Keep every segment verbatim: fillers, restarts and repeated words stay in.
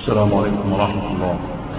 السلام عليكم ورحمة الله.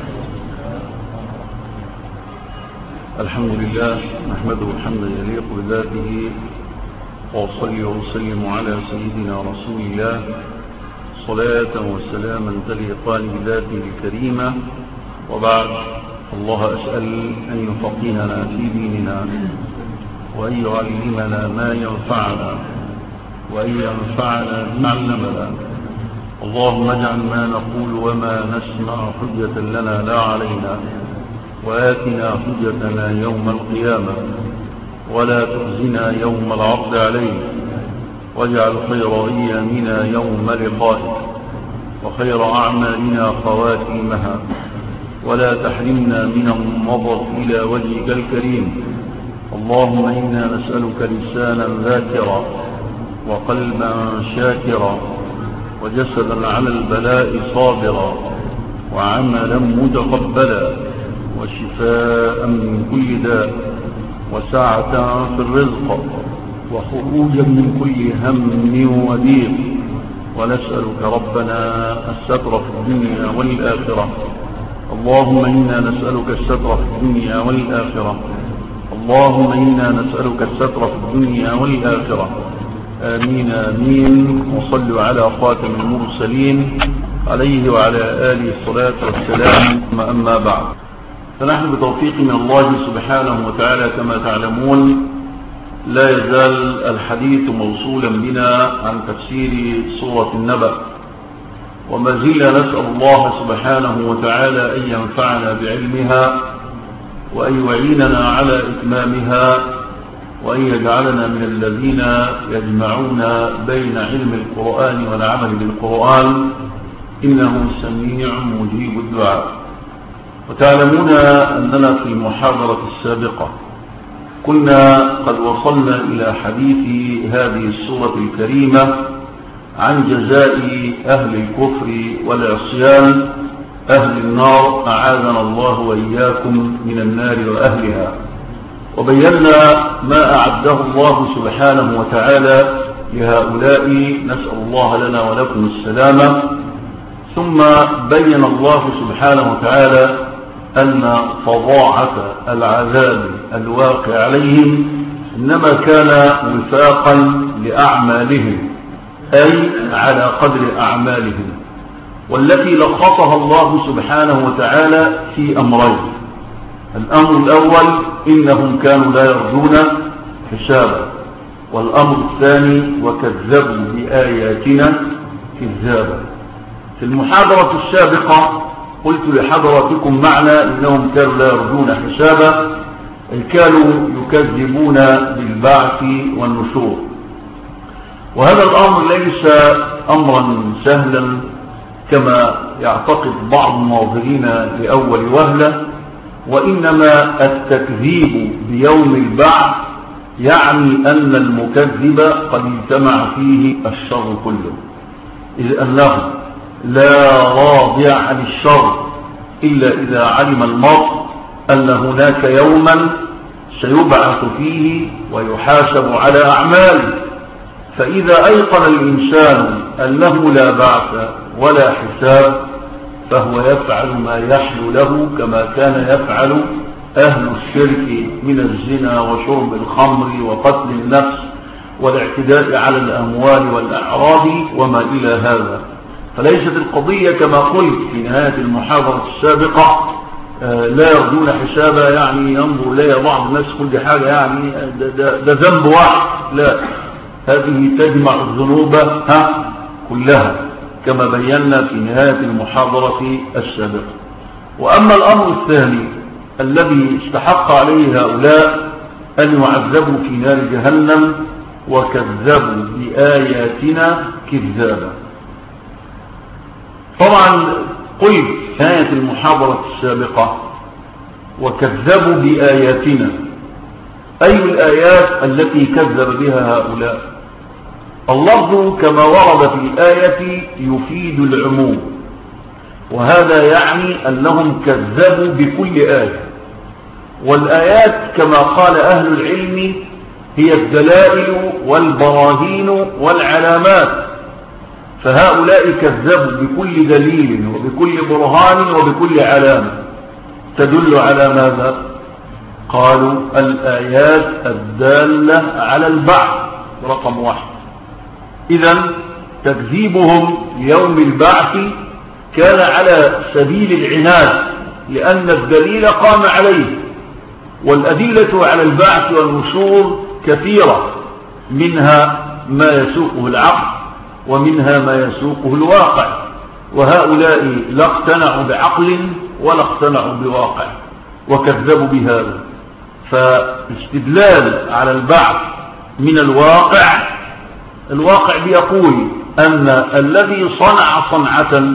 الحمد لله نحمده حمدا يليق بذاته، وأصلي وأسلم على سيدنا رسول الله صلاة وسلاما تليقان بذاته الكريمة. وبعد، الله أسأل أن يفقهنا في ديننا، وأن يعلمنا ما ينفعنا، وأن ينفعنا بما علمنا. اللهم اجعل ما نقول وما نسمع حجة لنا لا علينا، وآتنا حجتنا يوم القيامة، ولا تخزنا يوم العرض عليك، واجعل خير أيامنا يوم لقائك، وخير أعمالنا خواتيمها، ولا تحرمنا من النظر إلى وجهك الكريم. اللهم إنا نسألك لسانا ذاكرا، وقلبا شاكرا، وجسدا على البلاء صابرا، وعملا متقبلا، وشفاء من كل داء، وسعة في الرزق، وخروجا من كل هم وضيق. ونسألك ربنا الستر في الدنيا والآخرة. اللهم إنا نسألك الستر في الدنيا والآخرة. اللهم إنا نسألك الستر في الدنيا والآخرة. آمين آمين. وصلوا على خاتم المرسلين عليه وعلى آله الصلاة والسلام. أما بعد، فنحن بتوفيق من الله سبحانه وتعالى كما تعلمون لا يزال الحديث موصولا بنا عن تفسير سورة النبأ، وما زلنا نسأل الله سبحانه وتعالى أن ينفعنا بعلمها، وأن يعيننا على إتمامها، وأن يجعلنا من الذين يجمعون بين علم القرآن والعمل بالقرآن، إنه سميع مجيب الدعاء. وتعلمون أننا في المحاضرة السابقة كنا قد وصلنا إلى حديث هذه السورة الكريمة عن جزاء أهل الكفر والعصيان، أهل النار، أعاذنا الله وإياكم من النار وأهلها. وبينا ما أعده الله سبحانه وتعالى لهؤلاء، نسأل الله لنا ولكم السلامة. ثم بين الله سبحانه وتعالى أن فظاعة العذاب الواقع عليهم إنما كان وفاقا لأعمالهم، أي على قدر أعمالهم، والتي لخصها الله سبحانه وتعالى في أمرين. الأمر الأول إنهم كانوا لا يرجون حسابا، والأمر الثاني وكذبوا بآياتنا كذابا. في المحاضرة السابقة قلت لحضراتكم معنى إنهم كانوا لا يرجون حسابا، أي كانوا يكذبون بالبعث والنشور. وهذا الأمر ليس أمرا سهلا كما يعتقد بعض الناظرين لأول وهلة، وإنما التكذيب بيوم البعث يعني أن المكذب قد اجتمع فيه الشر كله، إذ أنه لا راضع للشر إلا إذا علم المرء أن هناك يوما سيبعث فيه ويحاسب على أعماله. فإذا أيقن الإنسان أنه لا بعث ولا حساب فهو يفعل ما يحلو له، كما كان يفعل أهل الشرك من الزنا وشرب الخمر وقتل النفس والاعتداء على الأموال والأعراض وما إلى هذا. فليست القضية كما قلت في نهاية المحاضرة السابقة لا يرجون حسابا يعني ينظر إليه بعض الناس كل حاجة يعني ده, ده, ده ذنب واحد، لا، هذه تجمع الذنوب ها كلها كما بينا في نهاية المحاضرة السابقة. وأما الأمر الثاني الذي استحق عليه هؤلاء أن يعذبوا في نار جهنم وكذبوا بآياتنا كذابا. طبعا قلت في نهاية المحاضرة السابقة وكذبوا بآياتنا، أي الآيات التي كذب بها هؤلاء؟ اللفظ كما ورد في الآية يفيد العموم، وهذا يعني أنهم كذبوا بكل آية. والآيات كما قال أهل العلم هي الدلائل والبراهين والعلامات، فهؤلاء كذبوا بكل دليل وبكل برهان وبكل علامة تدل على ماذا؟ قالوا الآيات الدالة على البعث رقم واحد. إذن تكذيبهم يوم البعث كان على سبيل العناد، لأن الدليل قام عليه، والأدلة على البعث والنشور كثيرة، منها ما يسوقه العقل ومنها ما يسوقه الواقع، وهؤلاء لا اقتنعوا بعقل ولا اقتنعوا بواقع وكذبوا بهذا. فالاستدلال على البعث من الواقع، الواقع بيقول أن الذي صنع صنعة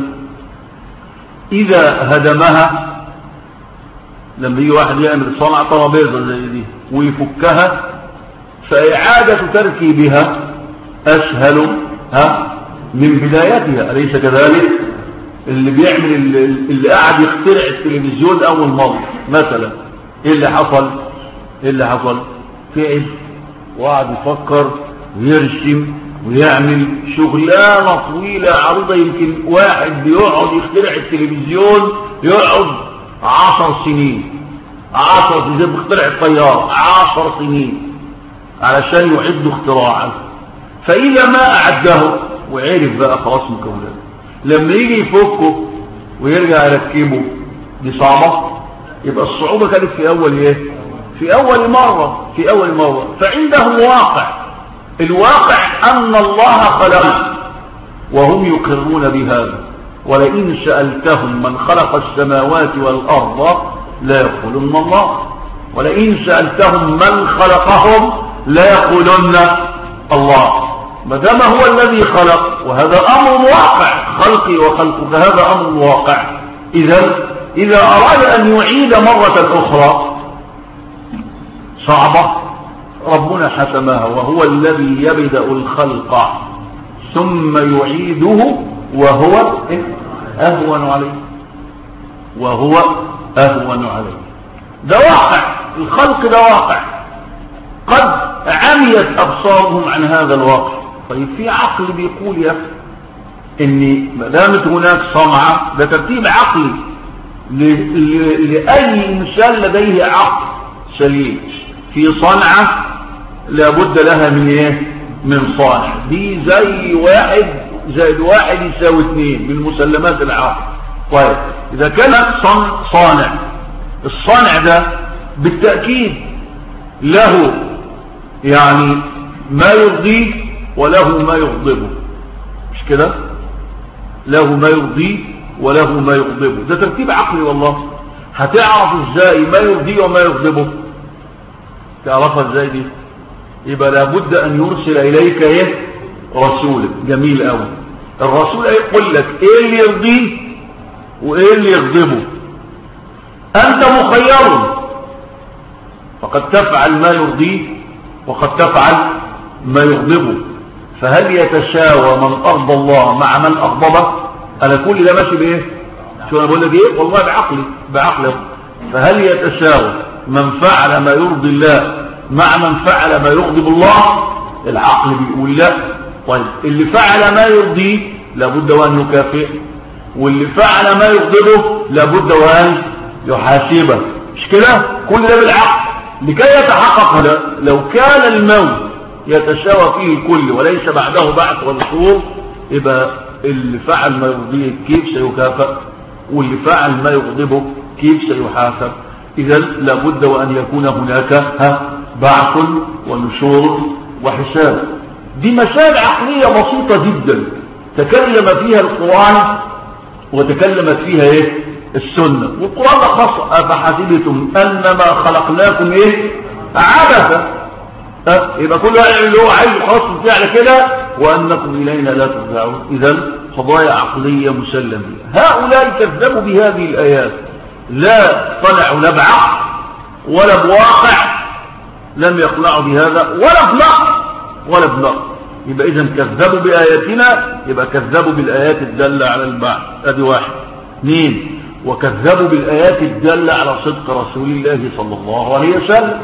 إذا هدمها، لما يجي واحد يعمل صنعة طرابيزة زي دي ويفكها، فإعادة تركيبها أسهل ها من بدايتها، أليس كذلك؟ اللي بيعمل اللي قاعد يخترع التلفزيون أول مرة مثلا، إيه اللي حصل؟ إيه اللي حصل؟ فعل وقعد يفكر ويرسم ويعمل شغلانة طويلة عريضة، يمكن واحد بيقعد يخترع التلفزيون يقعد عشر سنين، عشر زي بيخترع الطيارة عشر سنين علشان يعد اختراعا. فإذا ما أعده وعرف بقى خلاص مكونات، لما يجي يفكه ويرجع يركبه دي صعبة. يبقى الصعوبة كانت في أول إيه؟ في أول مرة، في أول مرة. فعندهم واقع، الواقع أن الله خلق وهم يقرون بهذا، ولئن سألتهم من خلق السماوات والأرض لا يقولون الله، ولئن سألتهم من خلقهم لا يقولون الله. ما دام هو الذي خلق، وهذا أمر واقع، خلقي وخلقك هذا أمر واقع، إذا إذا أراد أن يعيد مرة أخرى صعبة، ربنا حسمها، وهو الذي يبدأ الخلق ثم يعيده وهو أهون عليه، وهو أهون عليه. ده واقع، الخلق ده واقع، قد عميت أبصارهم عن هذا الواقع. طيب في عقل بيقول يا أخي إن ما دامت هناك صنعة، ده ترتيب عقلي لأي إنسان لديه عقل سليم، في صنعة لابد لها من إيه؟ من صانع. دي زي واحد زائد واحد يساوي اثنين من مسلمات العقل. طيب إذا كان صانع، الصانع ده بالتأكيد له يعني ما يرضيه وله ما يغضبه، مش كده؟ له ما يرضيه وله ما يغضبه، ده ترتيب عقلي والله. هتعرف ازاي ما يرضيه وما يغضبه؟ تعرفها ازاي دي؟ يبقى لابد ان يرسل اليك ايه؟ رسول. جميل قوي. الرسول يقول لك ايه اللي يرضيه وايه اللي يغضبه. انت مخير، فقد تفعل ما يرضيه وقد تفعل ما يغضبه. فهل يتساوى من أرضى الله مع من أغضبه؟ أنا كل ده ماشي بإيه؟ شو أنا بقول لك إيه؟ والله بعقلي بعقلي. فهل يتساوى من فعل ما يرضي الله مع من فعل ما يغضب الله؟ العقل بيقول لا. طيب اللي فعل ما يرضيه لابد وأن يكافئ، واللي فعل ما يغضبه لابد وأن يحاسبه، مش كده؟ كل ده بالعقل لكي يتحقق هذا. لو كان الموت يتساوى فيه الكل وليس بعده بعث ونشور، يبقى اللي فعل ما يرضيه كيف سيكافئ، واللي فعل ما يغضبه كيف سيحاسب. إذا لابد وأن يكون هناك بعث ونشور وحساب. دي مسائل عقلية بسيطة جدا تكلم فيها القرآن وتكلمت فيها ايه؟ السنة. والقرآن خاص أفحسبتم أنما خلقناكم ايه؟ عبثا. يبقى كل واحد اللي هو عايز يحط على كده وأنكم إلينا لا ترجعون. إذا قضايا عقلية مسلم بها. هؤلاء كذبوا بهذه الآيات، لا طلعوا لا بعقل ولا بواقع، لم يقنعوا بهذا ولا بنقل ولا بنقل. يبقى إذا كذبوا بآياتنا، يبقى كذبوا بالآيات الدالة على البعث. ادي واحد. اثنين، وكذبوا بالآيات الدالة على صدق رسول الله صلى الله عليه وسلم.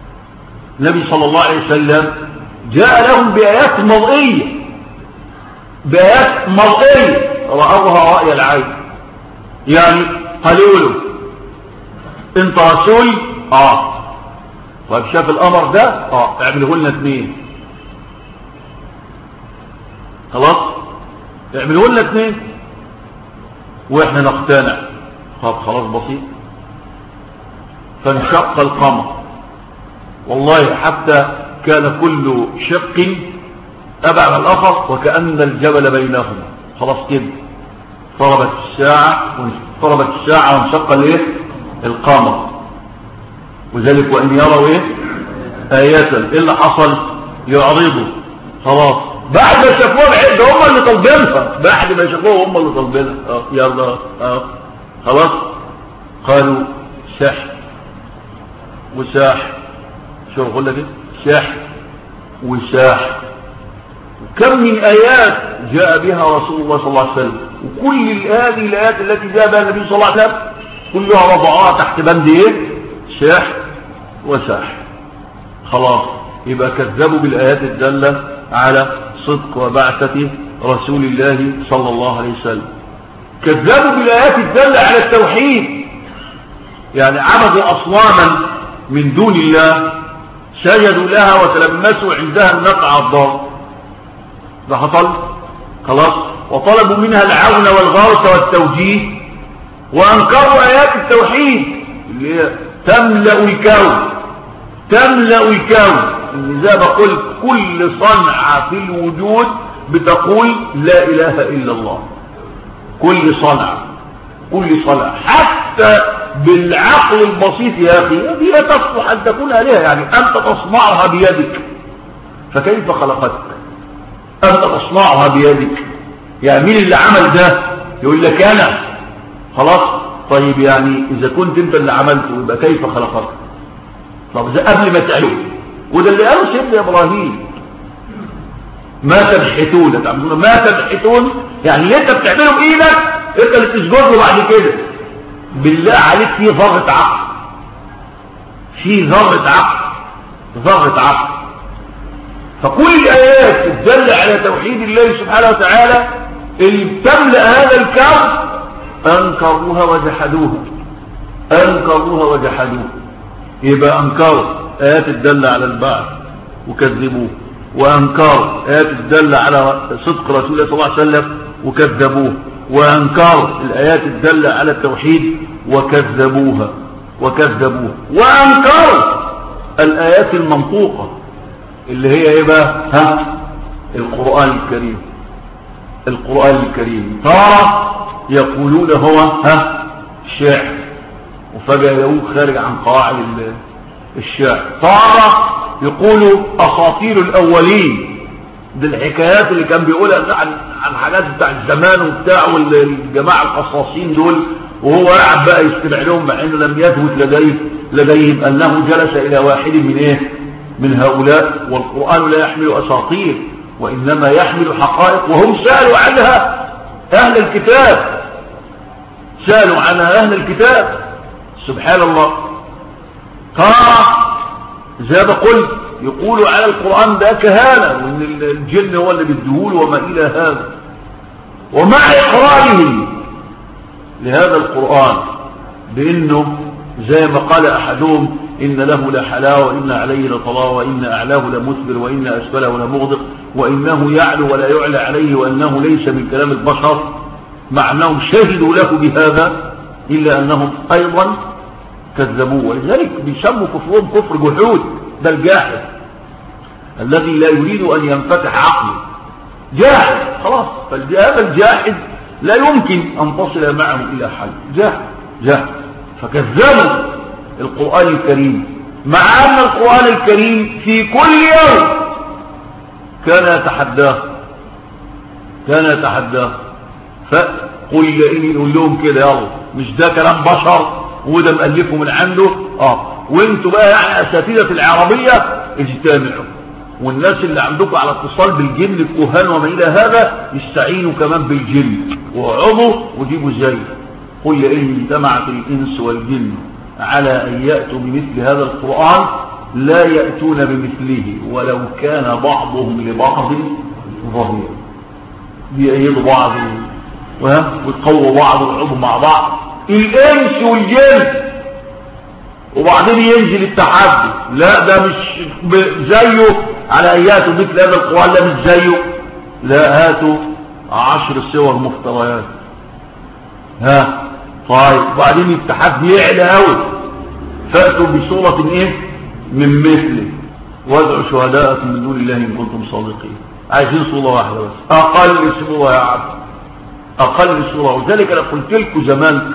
النبي صلى الله عليه وسلم جاء لهم بآيات مرئية بآيات مرئية رأوها رأي العين. يعني قالوا له انت رسول، اه طيب شاف الامر ده، اه اعمله لنا اثنين، خلاص اعمله لنا اثنين واحنا نقتنع. طب خلاص بسيط. فانشق القمر والله حتى كان كل شق أبعد الآخر وكأن الجبل بينهما. خلاص كده ضربت الساعة ضربت الساعة وانشق الايه القمر. وذلك وإن يروا ايه آية ايه اللي حصل؟ يعرضوا. خلاص بعد ما شافوها بعيد هم اللي طالبينها، بعد ما شافوها هم اللي طالبينها. اه يلا اه خلاص قالوا سحر وساحر. شو اقول لك ايه؟ سحر وساحر. كم من آيات جاء بها رسول الله صلى الله عليه وسلم، وكل هذه الآيات التي جاء بها النبي صلى الله عليه وسلم كلها وضعها تحت بند ايه؟ سحر وساحر. خلاص يبقى كذبوا بالآيات الدالة على صدق وبعثة رسول الله صلى الله عليه وسلم. كذبوا بالآيات الدالة على التوحيد، يعني عبدوا أصناما من دون الله، سجدوا لها وتلمسوا عندها النقع الضار، ده حصل خلاص، وطلبوا منها العون والغوث والتوجيه، وأنكروا آيات التوحيد اللي هي تملأ الكون تملأ الكون. إن زي ما قلت كل صنعة في الوجود بتقول لا إله إلا الله، كل صنعة كل صنعة حتى بالعقل البسيط يا أخي هذه لا تصلح أن تكون آلهة. يعني أنت تصنعها بيدك فكيف خلقتك؟ أنت تصنعها بيدك، يعني مين اللي عمل ده؟ يقول لك أنا. خلاص طيب يعني إذا كنت أنت اللي عملته يبقى كيف خلقتك؟ طب إذا قبل ما تعلم، وده اللي قاله سيدنا إبراهيم ما تنحتون تعملون ما تنحتون، يعني اللي أنت بتعمله بإيدك أنت اللي تسجد له بعد كده. بالله عليك في ذرة عقل، في ذرة عقل ذرة عقل. فكل الآيات الدالة على توحيد الله سبحانه وتعالى اللي تملأ هذا الكون أنكروها وجحدوها أنكروها وجحدوها. يبقى أنكروا آيات الدالة على البعث وكذبوه، وأنكروا آيات الدالة على صدق رسول الله صلى الله عليه وسلم وكذبوه، وأنكروا الآيات الدالة على التوحيد وكذبوها وكذبوها وأنكروا الآيات المنطوقة اللي هي ايه بقى؟ ها القرآن الكريم. القرآن الكريم ترى يقولون هو ها شعر، وفجأة يقول خارج عن قواعد الشعر. ترى يقولوا أساطير الأولين، دي الحكايات اللي كان بيقولها عن عن حاجات بتاع الزمان وبتاع والجماعة القصاصين دول، وهو قاعد بقى يستمع لهم مع انه لم يثبت لديه لديهم انه جلس الى واحد من ايه من هؤلاء. والقرآن لا يحمل أساطير وإنما يحمل حقائق، وهم سألوا عنها أهل الكتاب سألوا عنها أهل الكتاب. سبحان الله. قال زي ما قلت يقولوا على القرآن ده كهانة وإن الجن هو اللي بيديهوله وما إلى هذا. ومع إقرارهم لهذا القرآن بأنه زي ما قال أحدهم إن له لحلاوة وإن عليه لطلاوة وإن أعلاه لمثمر وإن أسفله لمغدق وإنه يعلو ولا يعلى عليه وأنه ليس من كلام البشر، مع أنهم شهدوا له بهذا إلا أنهم أيضا كذبوه. ولذلك بيسموا كفرهم كفر جحود. ده الجاحد الذي لا يريد أن ينفتح عقله، جاحد خلاص. فهذا الجاحد لا يمكن أن تصل معه إلى حل. جاحد جاحد فكذبوا القرآن الكريم، مع أن القرآن الكريم في كل يوم كان يتحداه كان يتحداه فقل إني نقول لهم كده يلا مش ده كلام بشر وده مألفه من عنده اه وانتوا بقى يعني أساتذة العربية اجتمعوا، والناس اللي عندكم على اتصال بالجن الكهان وما إلى هذا يستعينوا كمان بالجن وعضوا وجيبوا زي قل إن اجتمعت الإنس والجن على أن يأتوا بمثل هذا القرآن لا يأتون بمثله ولو كان بعضهم لبعض ظهير. بيأيدوا بعض ويتقووا بعض ويقعدوا مع بعض الانس والجن، وبعدين ينزل التحدي. لا ده مش زيه على اياته مثل هذا القرآن، لا مش زيه، لا هاتوا عشر صور مفتريات. ها طيب وبعدين التحدي يعلى قوي، فأتوا بصورة ايه من مثله وادعوا شهداءكم من دون الله ان كنتم صادقين. عايزين صورة واحدة بس، اقل صورة يا عبد، اقل صورة. وذلك انا قلت لكم زمان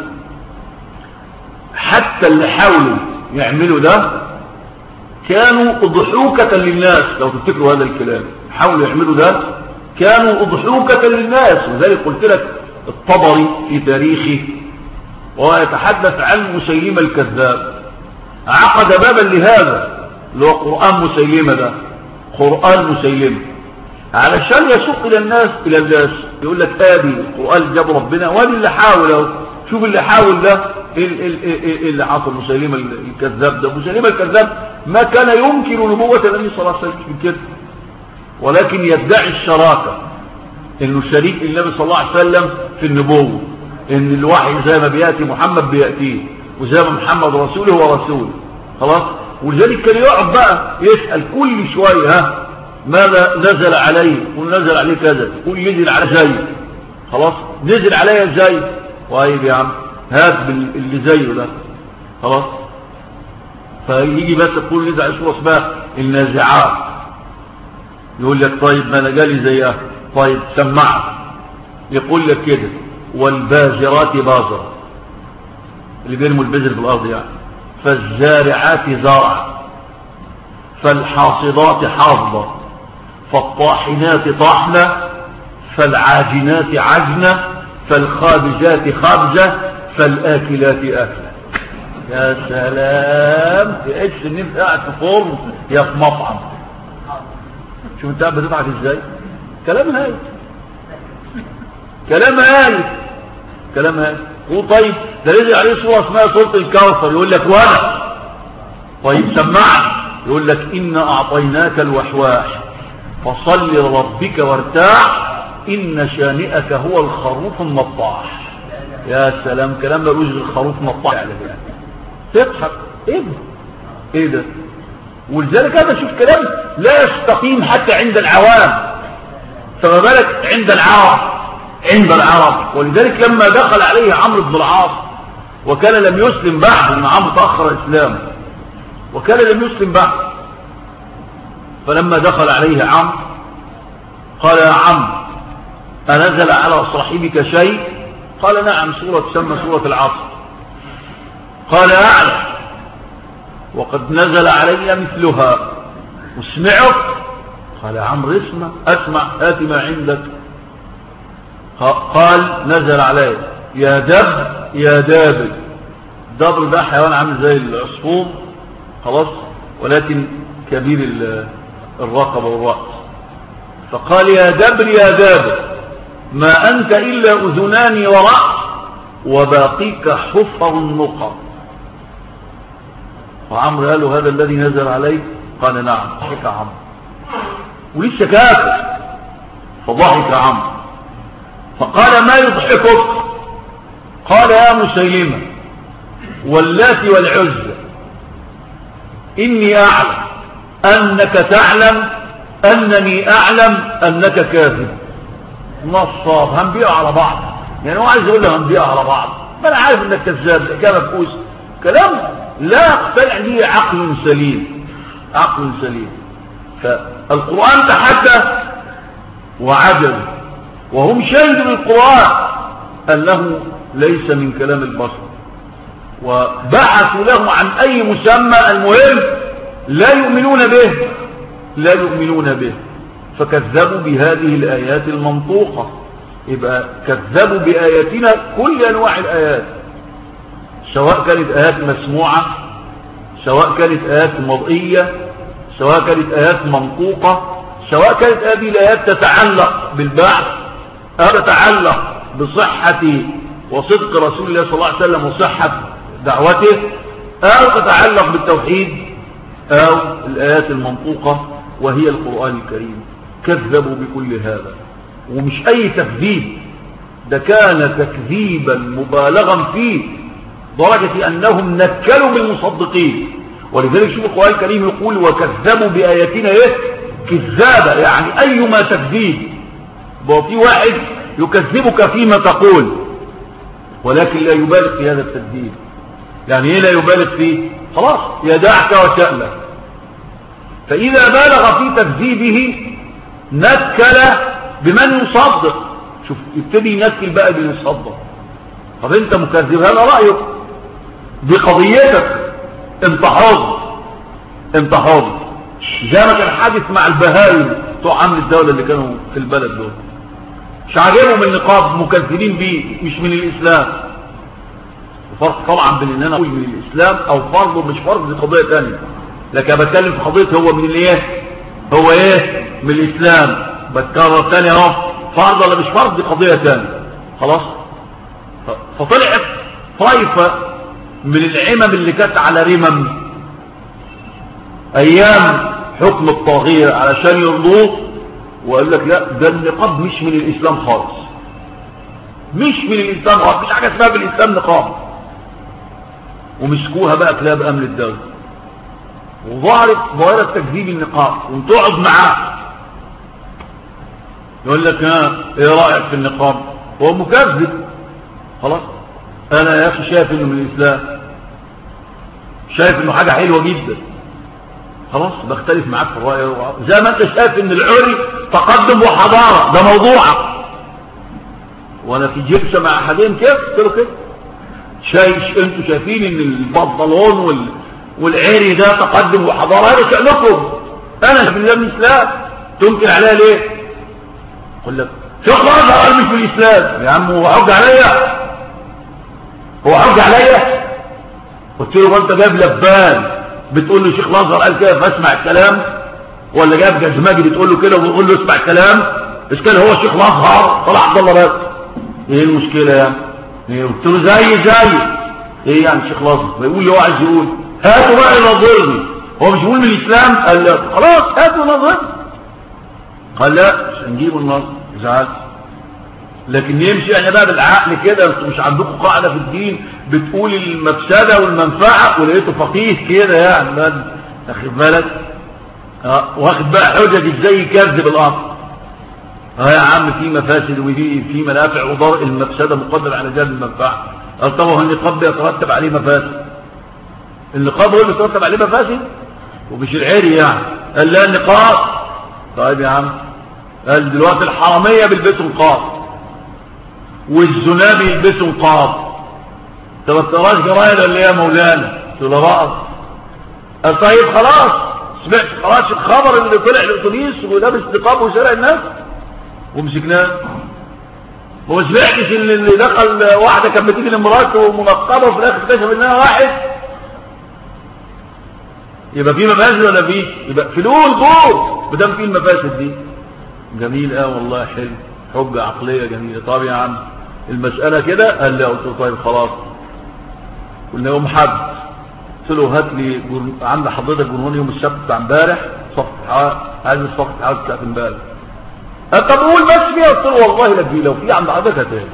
حتى اللي حاولوا يعملوا ده كانوا اضحوكة للناس. لو تفتكروا هذا الكلام، حاولوا يعملوا ده كانوا اضحوكة للناس. وذلك قلت لك الطبري في تاريخه ويتحدث عن مسيلمة الكذاب عقد بابا لهذا اللي هو قرآن مسيلمة، ده قرآن مسيلمة علشان يسوق الى الناس الى الناس يقول لك ادي القرآن جاب ربنا وادي اللي حاول اهو. شوف اللي حاول ده اللي حصل مسيلمة الكذاب ده. مسيلمة الكذاب ما كان ينكر نبوة النبي صلى الله عليه وسلم كده، ولكن يدعي الشراكة انه شريك النبي صلى الله عليه وسلم في النبوة، ان الوحي زي ما بيأتي محمد بيأتيه وزي ما محمد رسوله ورسوله. خلاص. ولذلك كان يقعد بقى يسأل كل شوية ها ماذا نزل عليه، ونزل عليه كذا، يقول ينزل على زي. خلاص نزل عليه زي، طيب يا عم هات اللي زيه ده. خلاص. فيجي بس تقول نزل على سورة اسمها النازعات، يقول لك طيب ما انا جالي زيها، طيب سمعها. يقول لك كده والبازرات بازرة، اللي بيرموا البذر في الارض يعني، فالزارعات زرع، فالحاصدات حاصدة، فالطاحنات طحنة، فالعاجنات عجنة، فالخابزات خبزة، فالآكلات أكلة. يا سلام، تحس ان انت قاعد في فرن يا في مطعم. شوف انت قاعد بتضحك ازاي. كلام هاي كلام هاي كلام هاي وطيب ده نزل عليه صورة اسمها سورة الكوثر، يقول لك وانا طيب سمعني، يقول لك إنا أعطيناك الوحواح فصل لربك وارتاح إن شانئك هو الخروف النطاح. يا سلام، كلام ملوش غير الخروف نطاح يعني. تضحك ايه ده ايه ده. ولذلك هذا شوف كلام لا يستقيم حتى عند العوام، فما بالك عند العرب عند العرب. ولذلك لما دخل عليه عمرو بن العاص وكان لم يسلم بعد، ان عمرو تأخر اسلامه وكان لم يسلم بعد، فلما دخل عليه عمرو قال يا عمرو أنزل على صاحبك شيء؟ قال نعم، سورة تسمى سورة العصر. قال أعلم وقد نزل علي مثلها وسمعت. قال يا عمرو اسمع اسمع آت ما عندك. قال نزل علي يا دب يا دابل. دبل ده حيوان عامل زي العصفور، خلاص، ولكن كبير الرقبة والرأس. فقال يا دبر يا دابل ما أنت إلا أذنان ورأس وباقيك حفر النقر. وعمرو قال له هذا الذي نزل عليه؟ قال نعم. ضحك عمرو ولسه كافر، فضحك عمرو فقال ما يضحكك؟ قال يا مسيلمة واللات والعزى إني أعلم أنك تعلم أنني أعلم أنك كاذب. نصاب، هنبيع على بعض يعني. هو عايز يقول له هنبيع على بعض، ما أنا عارف أنك كذاب كما بقوس. كلام لا يقتنع به عقل سليم، عقل سليم. فالقرآن تحدث وعجز، وهم شهدوا بالقرآن أنه ليس من كلام البشر، وبحثوا له عن أي مسمى، المهم لا يؤمنون به لا يؤمنون به فكذبوا بهذه الآيات المنطوقة. يبقى كذبوا بآياتنا كل أنواع الآيات، سواء كانت آيات مسموعة، سواء كانت آيات مرئية، سواء كانت آيات منطوقة، سواء كانت هذه الآيات تتعلق بالبعث أو تتعلق بصحة وصدق رسول الله صلى الله عليه وسلم وصحة دعوته، أو تتعلق بالتوحيد، أو الآيات المنطوقة وهي القرآن الكريم. كذبوا بكل هذا ومش اي تكذيب، ده كان تكذيبا مبالغا فيه درجة انهم نكلوا بالمصدقين. ولذلك شوف القرآن الكريم يقول وكذبوا بآياتنا ايه كذابة، يعني ايما تكذيب. في واحد يكذبك فيما تقول ولكن لا يبالغ في هذا التكذيب. يعني ايه لا يبالغ فيه؟ خلاص يدعك وشألك. فإذا بالغ في تكذيبه نكل بمن يصدق. شوف يبتدي ينكل بقى بمن يصدق. طب انت مكذب، هذا رأيك، دي قضيتك، انت حر انت حر. زي ما كان حادث مع البهايم بتوع عامل الدولة اللي كانوا في البلد دول، مش عاجبهم النقاب، مكذبين بيه، مش من الإسلام. فرق طبعا بين ان انا اقول من الإسلام او فرض ومش فرض، دي قضية تانية. لكن بتكلم في قضية هو من الايه، هو ايه من الإسلام. بتكرر تاني اهو، فرض ولا مش فرض، دي قضية تانية. خلاص. فطلعت طائفة من العمم اللي كانت على رمم ايام حكم الطاغية علشان يرضوه، وقال لك لا ده النقاب مش من الإسلام خالص، مش من الإسلام خالص، مش حاجة اسمها بالإسلام نقاب. ومسكوها بقى كلاب أمن الدولة، وظهرت ظاهرة تكذيب النقاب. وتقعد معاه يقول لك ها ايه رأيك في النقاب؟ هو مكذب. خلاص انا يا اخي شايف انه من الإسلام، شايف انه حاجة حلوة جدا. خلاص بختلف معاك في الرأي، زي ما انت شايف ان العري تقدم وحضارة، ده موضوعك. وانا في جلسة مع احدهم كيف قلت له كده، شايف انتوا شايفين ان البنطلون وال... والعري ده تقدم وحضارة، هذا شأنكم. انا في الله من الاسلام تنكر عليها ليه؟ قل لك شيخ الازهر قال مش في الاسلام. يا عم هو حج عليا، هو حج عليا. قلت له انت جايب لبان بتقول له شيخ الازهر قال كده فاسمع الكلام، ولا جاب جزماجي بتقول له كده وبتقول له اسمع الكلام؟ اشكال هو شيخ الازهر طلع عبد الله بس، ايه المشكله يعني؟ إيه؟ قلت له زي زي ايه يعني شيخ الازهر بيقول لي هو عايز يقول هاتوا بقى ينظرني، هو مش بيقول من الاسلام؟ قال لا خلاص هاتوا ينظرني. قال لا مش هنجيب النظر، زعل. لكن يمشي يعني بقى بالعقل كده. انتوا مش عندكم قاعده في الدين بتقول المفسده والمنفعه، ولقيته فقيه كده يعني ما واخد بالك؟ اه واخد بقى حجج ازاي يكذب الامر. اه يا عم في مفاسد وفي في منافع، وضرء المفسده مقدم على جلب المنفعه. قال طبعا النقاب يترتب عليه مفاسد، النقاب هو اللي يترتب عليه مفاسد ومش العري يعني. قال لا النقاب. طيب يا عم، قال دلوقتي الحراميه بيلبسوا نقاب والزنابي يلبسوا نقاب. طب ما تقراش جرايد ولا ايه يا مولانا؟ قلت له لا. قال طيب خلاص، سمعت خلاص الخبر اللي طلع الاتوبيس ولابس نقاب وسرق الناس ومسكناه. ما سمعتش اللي دخل واحده كانت بتيجي لمراته منقبه وفي الاخر اكتشف انها واحد؟ يبقى في مفاسد ولا فيش؟ يبقى في الاول دور ما دام في المفاسد دي. جميل اه والله حلو، حجه عقليه جميله. طب يا عم المساله كده؟ قال لي. قلت له طيب خلاص. قلنا يوم حد، قلت له هات لي جرن... عند حضرتك جنون يوم السبت بتاع امبارح صفحه، عايز صفحه حاجه بتاعت امبارح. قال طب قول بس فيها. قلت له والله لا في، لو في عند حضرتك هاتها.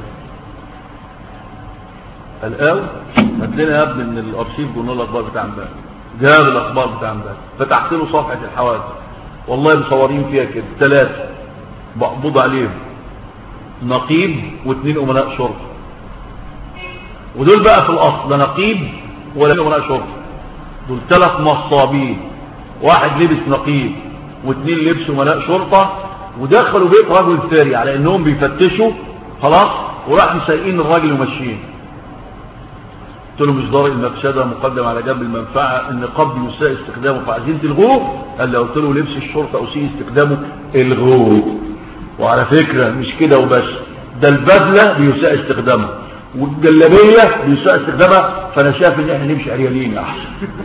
قال اه هات لنا يا ابني من الارشيف جنون الاخبار بتاع امبارح. جاب الاخبار بتاع امبارح، فتحت له صفحه الحوادث، والله مصورين فيها كده ثلاثه مقبوض عليهم، نقيب واثنين امناء شرطه. ودول بقى في الاصل لا نقيب ولا امناء شرطه، دول ثلاث نصابين، واحد لبس نقيب واثنين لبسوا امناء شرطه، ودخلوا بيت رجل ثري على انهم بيفتشوا خلاص، وراحوا سايقين الراجل وماشيين. قلت له مش ضار المفسده مقدم على جنب المنفعه، النقاب يساء استخدامه فعايزين تلغوه؟ قال لي. قلت له لبس الشرطه اسيء استخدامه، الغوه. وعلى فكره مش كده وبس، ده البدله بيساء استخدامها والجلابيه بيساء استخدامها، فانا شايف ان احنا نمشي عريانين احسن.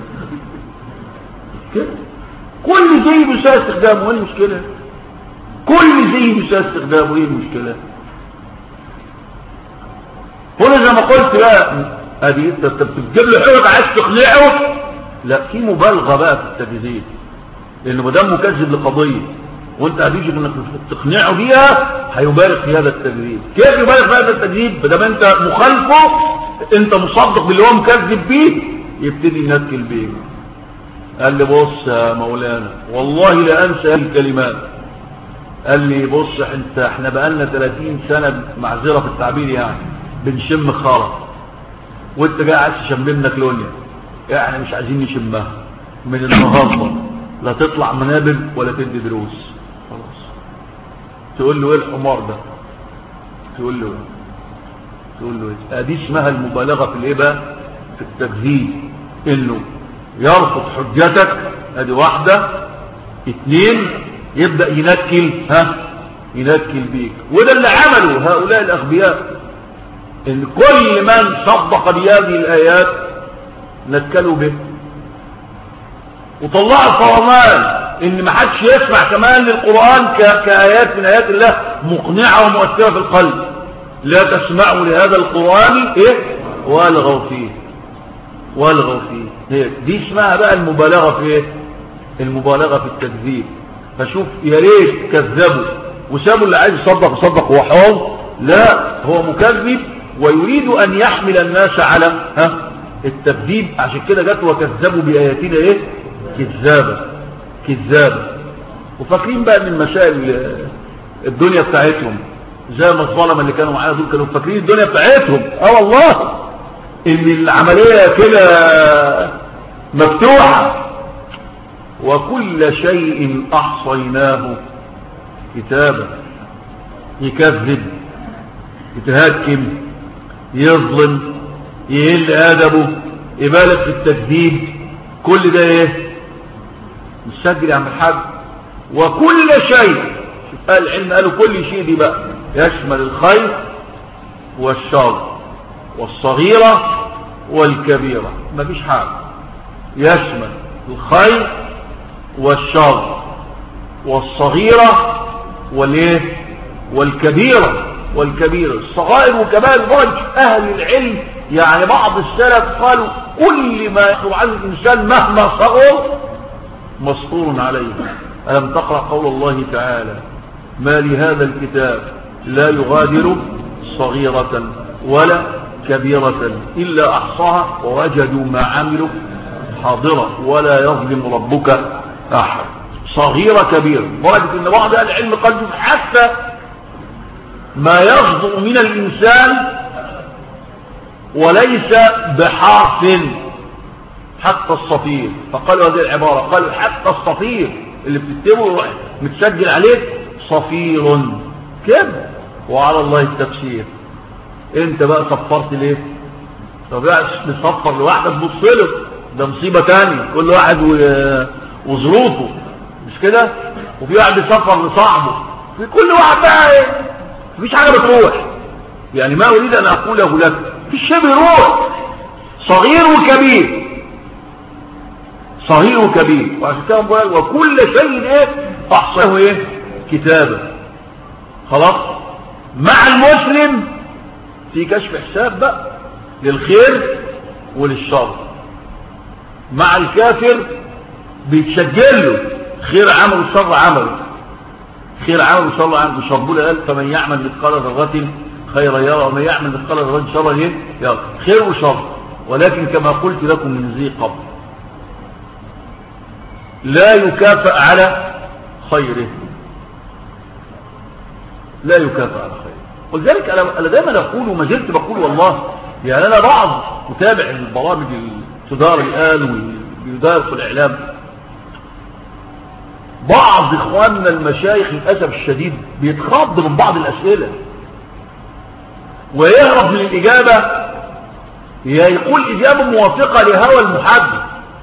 كده كل زي بيساء استخدامه، ايه المشكله؟ كل زي بيساء استخدامه، ايه المشكله؟ هنا زي ما قلت بقى ادي انت بتجيب له حجج عايز تقنعه، لا في مبالغه بقى في التكذيب، لانه ما دام مكذب لقضيه وانت هتيجي انك تقنعه بيها هيبالغ في هذا التكذيب. كيف يبالغ في هذا التكذيب؟ بدل انت مخالفه، انت مصدق باللي هو مكذب بيه، يبتدي ينكل بيه. قال لي بص يا مولانا والله لا انسى هذه الكلمات. قال لي بص انت احنا بقالنا ثلاثين سنه معذره في التعبير يعني بنشم خرط، وانت جاي عايز تشم لنا كلونيا، يعني مش عايزين نشمها من النهارده، لا تطلع منابر ولا تدي دروس. خلاص. تقول له ايه الحمار ده؟ تقول له ايه؟ تقول له ايه؟ ادي اسمها المبالغه في الايه بقى؟ في التكذيب، انه يرفض حجتك، ادي واحده. اثنين، يبدا ينكل، ها ينكل بيك. وده اللي عمله هؤلاء الاغبياء، ان كل من صدق بهذه الايات نكلوا به وطلعوا فرمان ان ما حدش يسمع كمان للقرآن كآيات من آيات الله مقنعة ومؤثرة في القلب. لا تسمعوا لهذا القرآن ايه والغوا فيه، والغوا فيه. هي دي اسمها بقى المبالغة في ايه؟ المبالغة في التكذيب. فشوف يا ريت كذبوا وسابوا اللي عايز يصدق يصدق هو حر، لا هو مكذب ويريد ان يحمل الناس على ها التكذيب. عشان كده جت وكذبوا بآياتنا ايه؟ كذابة كذابة. وفاكرين بقى من مسائل الدنيا بتاعتهم زي ما الظلمه اللي كانوا معايا دول كانوا فاكرين الدنيا بتاعتهم. اه والله ان العملية كده مفتوحة. وكل شيء احصيناه كتابا. يكذب، يتهكم، يظلم، يقل ادبه، يبالغ في التكذيب، كل ده ايه؟ مسجل يا عم الحاج. وكل شيء، شوف قال العلم قالوا كل شيء دي بقى يشمل الخير والشر والصغيرة والكبيرة، مفيش حاجة. يشمل الخير والشر والصغيرة والايه والكبيرة. والكبيرة الصغائر وكبائر درج اهل العلم، يعني بعض السلف قالوا كل ما يخرج عن الانسان مهما صغر مسطور عليه. ألم تقرأ قول الله تعالى ما لهذا الكتاب لا يغادر صغيرة ولا كبيرة إلا أحصاها ووجدوا ما عملوا حاضرة ولا يظلم ربك أحد. صغيرة كبيرة، درجة أن بعض أهل العلم قال حتى ما يصدر من الإنسان وليس بحرف، حتى الصفير. فقالوا هذه العبارة، قالوا حتى الصفير اللي بتكتبه متسجل عليه صفير كده. وعلى الله التفسير. انت بقى صفرت ليه؟ طب بقى تصفر لوحدك بص له، ده مصيبة تانية. كل واحد وظروفه مش كده. وفي واحد يصفر لصاحبه، في كل واحد بقى مفيش حاجة بتروح. يعني ما اريد ان اقوله لك في شيء بيروح، صغير وكبير، صغير وكبير. وعشان كده بقول وكل شيء ايه احصاه ايه كتابه. خلاص. مع المسلم في كشف حساب بقى للخير وللشر. مع الكافر بيتسجل له خير عمل وشر عمل، خير عمل وشر عمل. مش ربنا قال فمن يعمل مثقال ذرة خيرا يرى ومن يعمل مثقال ذرة شرا يرى، خير وشر. ولكن كما قلت لكم من ذي قبل لا يكافئ على خيره، لا يكافئ على خيره. ولذلك انا دائما اقول وما زلت بقول والله، يعني انا بعض متابع البرامج تدار الان ويدار في الاعلام، بعض اخواننا المشايخ للاسف الشديد بيتخض من بعض الاسئله ويهرب من الاجابه، يقول اجابه موافقه لهوى المحدث.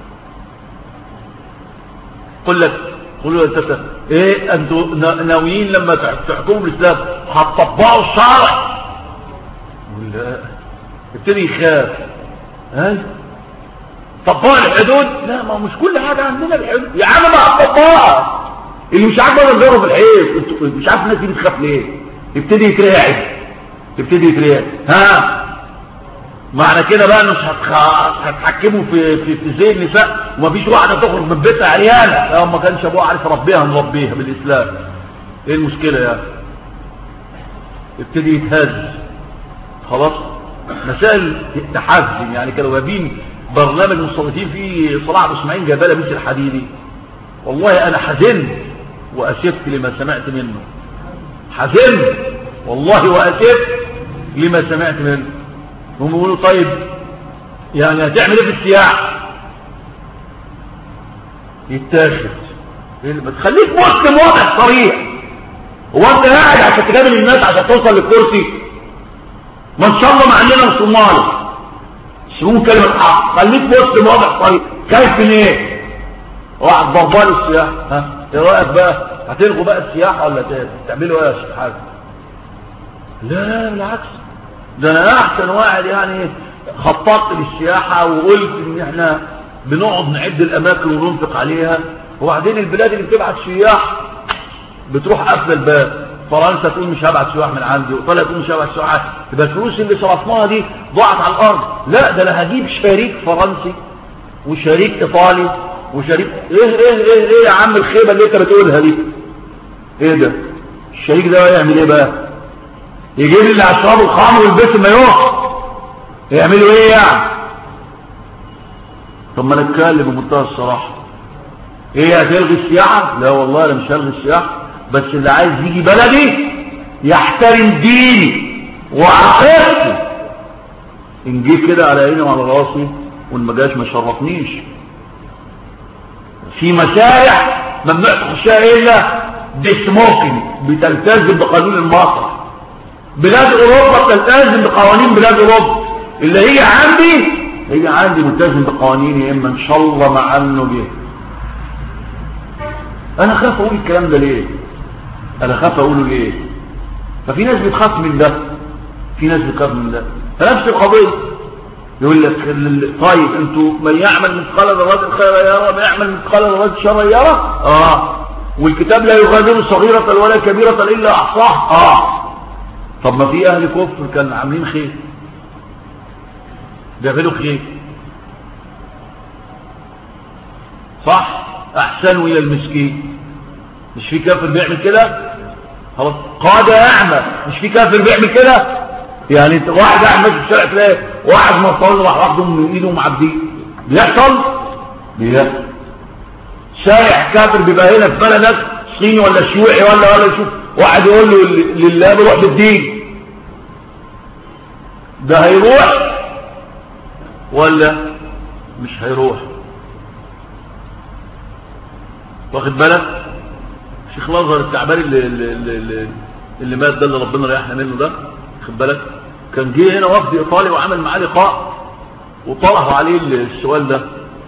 قل لك قل له انت ايه انتوا ناويين لما تحكموا بالاسلام هتطبقوا الشرع ولا ابتدي يخاف؟ ها طبقوا الحدود؟ لا، ما مش كل حاجه عندنا الحدود يا عم، ما هتطبقها. اللي مش عارف بقى نضربه في الحيط، مش عارف الناس دي بتخاف ليه. يبتدي يترعب، يبتدي يترعب. ها معنى كده بقى انه مش هتحكموا في في في زي النساء ومفيش واحده تخرج من بيتها عريانه؟ لو ما كانش ابوها عارف ربيها نربيها بالاسلام. ايه المشكله يعني؟ يبتدي يتهز خلاص. مسائل تحزن يعني. كانوا جايبين برنامج مستضيفين فيه صلاح ابو اسماعيل جباله مثل الحديدي، والله انا حزنت واسفت لما سمعت منه. حزنت والله واسفت لما سمعت منه. هم يقولوا طيب يعني هتعمل ايه في السياحه؟ يتاخد. بتخليك مسلم واضح صريح. هو انت قاعد عشان تجامل الناس عشان توصل للكرسي؟ ما ان شاء الله مع اننا صومال سمون كلمه حق. خليك مسلم واضح صريح. خايف من ايه؟ واحد ضربان السياحه. ها ايه رايك بقى؟ هتلغوا بقى السياحه ولا تعملوا ايه يا شيخ حاج؟ لا لا بالعكس، ده انا احسن واحد يعني خططت للسياحه وقلت ان احنا بنقعد نعد الاماكن وننفق عليها، وبعدين البلاد اللي بتبعت سياح بتروح قافله الباب. فرنسا تقول مش هبعت سياح من عندي، وايطاليا تقول مش هبعت سياح، يبقى الفلوس اللي صرفناها دي ضاعت على الارض. لا ده انا هجيب شريك فرنسي وشريك ايطالي وشريك ايه ايه ايه ايه يا عم الخيبه اللي انت بتقولها دي؟ ايه ده؟ الشريك ده يعمل ايه بقى؟ يجيب لي اللي هيشربوا الخمر ويلبسوا مايوه. يعملوا ايه يعني؟ طب ما نتكلم بمنتهى الصراحه. ايه هتلغي السياحه؟ لا والله انا مش هلغي السياحه، بس اللي عايز يجي بلدي يحترم ديني وعقيدتي. ان جه كده على عيني وعلى راسي، وان ما جاش ما شرفنيش. في مشارع ممنوع تخشها الا بسموكينج، بتلتزم بقانون المسرح. بلاد اوروبا بتلتزم بقوانين بلاد اوروبا. اللي هي عندي هي عندي ملتزم بقوانيني، اما ان شاء الله مع انه بيه. انا خاف اقول الكلام ده ليه؟ انا خاف اقوله ليه؟ ففي ناس بتخاف من ده، في ناس بتخاف من ده. فنفس القضيه يقول لك طيب انتوا من يعمل مثقال ذره خيرا يرى، من يعمل مثقال ذره شرا يرى. اه والكتاب لا يغادر صغيره ولا كبيره الا احصاها. اه طب ما في اهل كفر كانوا عاملين خير، بيعملوا خير صح، احسنوا الى المسكين. مش في كافر بيعمل كده؟ خلاص قاده اعمى، مش في كافر بيعمل كده؟ يعني انت واحد اعمى في الشارع تلاقي واحد مصطلح راح واخده من ايده ومعديه. بيحصل؟ بيحصل. شارع كافر بيبقى هنا في بلد صيني ولا شيوعي ولا ولا يشوف واحد يقول له لله بروح بالدين، ده هيروح ولا مش هيروح؟ واخد بالك؟ شيخ الازهر التعباني اللي, اللي, اللي, اللي مات ده، اللي ربنا ريحنا منه ده، واخد بالك؟ كان جه هنا وفد ايطالي وعمل معاه لقاء وطرحوا عليه السؤال ده،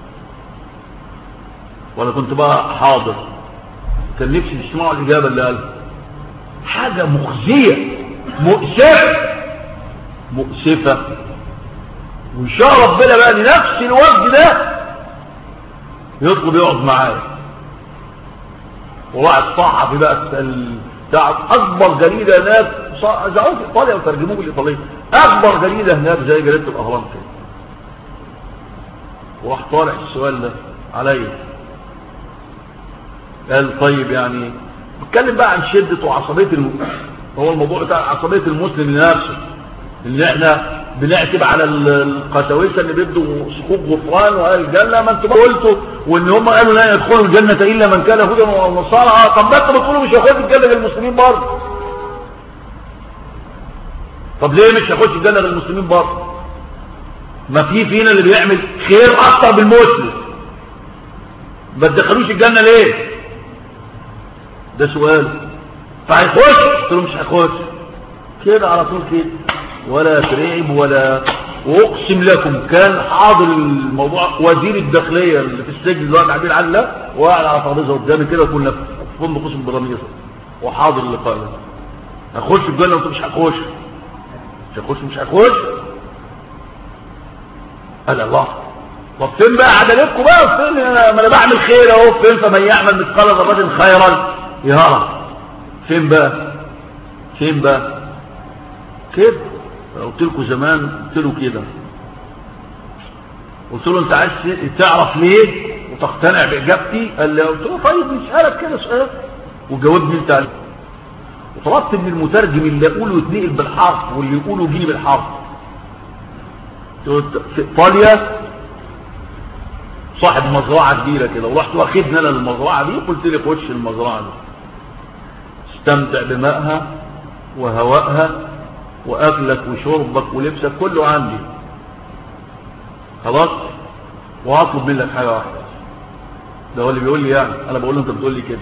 وانا كنت بقى حاضر. كان نفسي تسمعوا الاجابه اللي قالها. حاجه مخزيه مؤسفه مؤسفه. وان شاء ربنا بقى لنفس الوفد ده يطلب يقعد معايا. وواحد صحفي بقى بتاع اكبر جريده هناك، زعوه في ايطاليا وترجموه بالايطاليه، اكبر جريده هناك زي جريده الاهرام كده. وراح طالع السؤال ده عليا، قال طيب يعني بتكلم بقى عن شده وعصبيه الم... هو الموضوع بتاع عصبيه المسلم لنفسه، ان احنا بنعتب على القساوسه اللي بيدوا صكوك غفران واهل الجنه. ما انتوا قلتوا وان هم قالوا لا يدخلوا الجنه الا من كان هدى ونصارى. طب ده انتوا بتقولوا مش هيخش الجنه للمسلمين برضه. طب ليه مش هيخش الجنه للمسلمين برضه؟ ما في فينا اللي بيعمل خير اكتر بالمسلم، ما تدخلوش الجنه ليه؟ ده سؤال. فهيخش؟ قلت له مش هيخش كده على طول كده، ولا ترعب ولا. واقسم لكم كان حاضر الموضوع وزير الداخليه اللي في السجن دلوقتي عبد العال، وقاعد على ترابيزه قدامي كده، كنا في فندق قسم براميزه وحاضر اللقاء ده. هخش الجنه؟ قلت مش هخش. مش هخش مش هخش. قال الله طب فين بقى عدالتكم بقى؟ فين؟ ما انا بعمل خير اهو. فين؟ فمن يعمل مثقال ذره خيرا يرى. فين بقى؟ فين بقى كده؟ قلت لكم زمان، قلت له كده قلت له انت عايز تعرف ليه وتقتنع باجابتي؟ قال لي. قلت له طيب نسالك كده سؤال وجاوبني انت عليه. وطلبت من المترجم اللي يقوله يتنقل بالحرف واللي يقوله يجيني بالحرف. في ايطاليا صاحب مزرعه كبيره كده، ورحت واخدنا انا المزرعه دي وقلت لي خش المزرعه دي استمتع بمائها وهوائها واكلك وشربك ولبسك كله عندي خلاص، وهطلب منك حاجه واحده. ده هو اللي بيقول لي، يعني انا بقول له انت بتقول لي كده.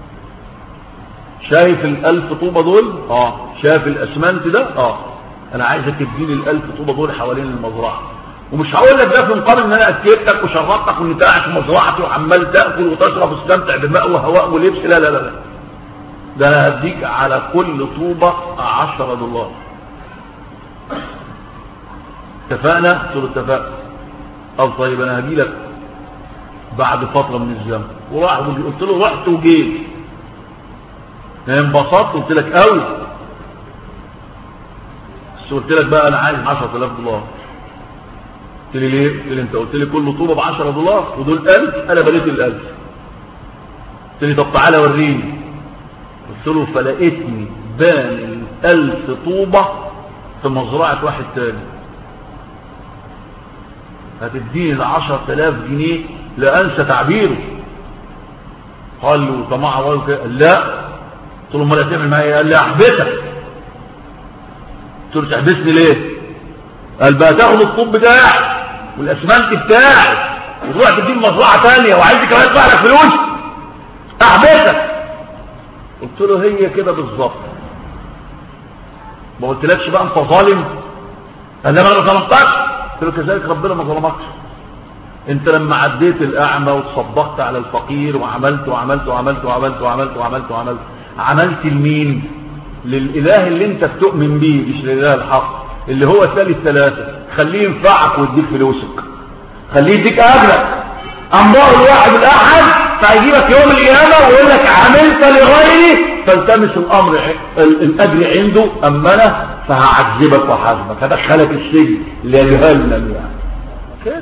شايف الالف طوبه دول؟ اه. شايف الاسمنت ده؟ اه. انا عايزك تديني الالف طوبه دول حوالين المزرعه، ومش هقول لك ده في مقابل ان انا اكلتك وشربتك وان انت قاعد في مزرعتي وعمال تاكل وتشرب وتستمتع بماء وهواء ولبس. لا لا لا، ده انا هديك على كل طوبه عشرة دولار. اتفقنا؟ قلت له اتفقنا. قال طيب انا هجي لك بعد فتره من الزمن. وراح قلت له رحت وجيت، انبسطت قلت لك قوي، بس قلت لك بقى انا عايز عشرة آلاف دولار. قلت لي ليه؟ قلت لي انت قلت لي كل طوبه ب عشرة دولار ودول ألف، انا بنيت الألف. قلت لي طب تعالى وريني. قلت له فلقيتني بان الألف طوبه في مزرعه واحد تاني، هتديني ال عشرة آلاف جنيه لا انسى تعبيره. قال له طمع وجهه؟ لا. قلت له امال هتعمل معايا؟ قال لي احبسك. قلت له تحبسني ليه؟ قال بقى تاخد الطوب بتاعي والاسمنت بتاعي وتروح تديني مزرعه ثانيه وعايز كمان تدفع لك فلوس؟ احبسك. قلت له هي كده بالظبط. ما قلتلكش بقى انت ظالم؟ قال لي انا ما ظلمتكش. قلت له كذلك ربنا ما ظلمكش. انت لما عديت الاعمى وتصدقت على الفقير وعملت وعملت وعملت وعملت وعملت وعملت وعملت عملت لمين؟ للاله اللي انت بتؤمن بيه، مش للاله الحق اللي هو ثالث ثلاثه. خليه ينفعك ويديك فلوسك، خليه يديك اجرك. الله الواحد الاحد فهيجيبك يوم القيامه ويقول لك عملت لغيري فالتمس الامر الاجر عنده، اما انا فهعذبك وحاسبك، هدخلك السجن لجهنم. يعني كده